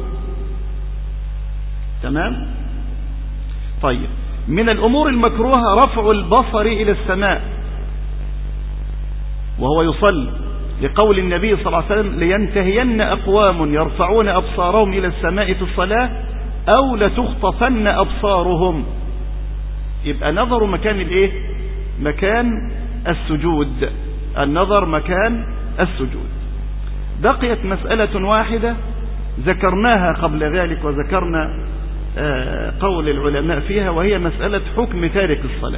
تمام. طيب، من الأمور المكروهة رفع البصر إلى السماء وهو يصلي، لقول النبي صلى الله عليه وسلم لينتهين أقوام يرفعون أبصارهم إلى السماء في الصلاة أو لتخطفن أبصارهم. يبقى نظر مكان السجود، النظر مكان السجود. بقيت مسألة واحدة ذكرناها قبل ذلك وذكرنا قول العلماء فيها، وهي مسألة حكم تارك الصلاة.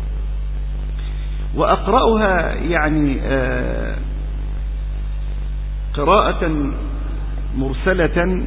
وأقرأها يعني قراءة مرسلة،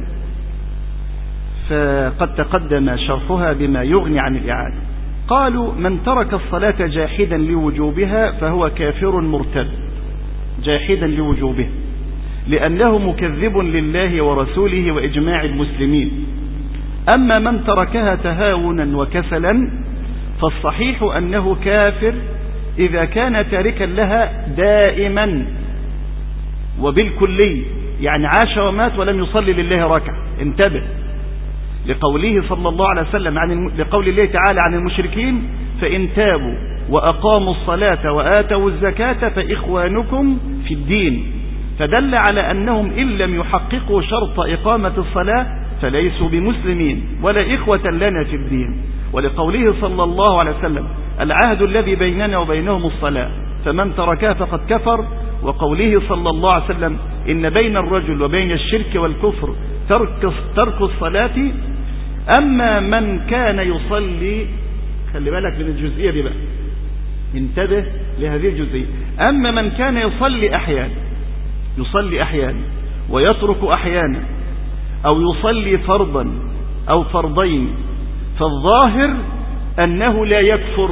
فقد تقدم شرحها بما يغني عن الإعادة. قالوا من ترك الصلاة جاحدا لوجوبها فهو كافر مرتد، جاحدا لوجوبها، لأنه مكذب لله ورسوله وإجماع المسلمين. أما من تركها تهاونا وكسلا فالصحيح أنه كافر إذا كان تاركا لها دائما وبالكلي، يعني عاش ومات ولم يصلي لله ركعة. انتبه لقوله صلى الله عليه وسلم لقول الله تعالى عن المشركين فإن تابوا وأقاموا الصلاة وآتوا الزكاة فإخوانكم في الدين، فدل على أنهم إن لم يحققوا شرط إقامة الصلاة فليسوا بمسلمين ولا إخوة لنا في الدين. ولقوله صلى الله عليه وسلم العهد الذي بيننا وبينهم الصلاة فمن تركها فقد كفر. وقوله صلى الله عليه وسلم إن بين الرجل وبين الشرك والكفر ترك الصلاة. أما من كان يصلي، خلي بالك من الجزئية دي بقى، انتبه لهذه الجزئية. أما من كان يصلي أحيانا ويترك أحيانا، أو يصلي فرضا أو فرضين، فالظاهر أنه لا يكفر،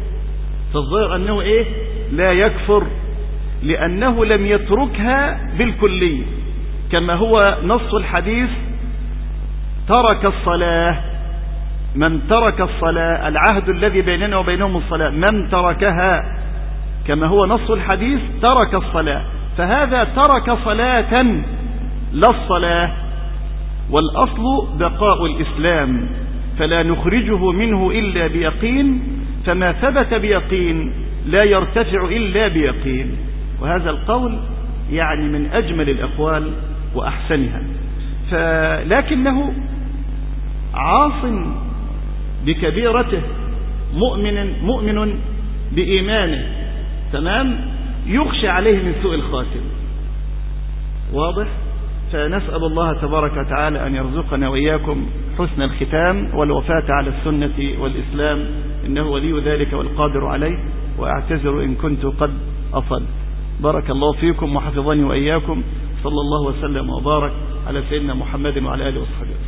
لا يكفر، لأنه لم يتركها بالكلية، كما هو نص الحديث ترك الصلاة. من ترك الصلاة العهد الذي بيننا وبينهم الصلاة، من تركها كما هو نص الحديث ترك الصلاة، فهذا ترك صلاة لا الصلاة. والأصل بقاء الإسلام، فلا نخرجه منه إلا بيقين، فما ثبت بيقين لا يرتفع إلا بيقين. وهذا القول يعني من أجمل الأقوال وأحسنها. لكنه عاص بكبيرته، مؤمن بإيمانه، تمام، يخشى عليه من سوء الخاتم، واضح؟ فنسأل الله تبارك وتعالى أن يرزقنا وإياكم حسن الختام والوفاة على السنة والإسلام، إنه ولي ذلك والقادر عليه. وأعتذر إن كنت قد أصل. بارك الله فيكم وحفظني وإياكم. صلى الله وسلم وبارك على سيدنا محمد وعلى آله وصحبه.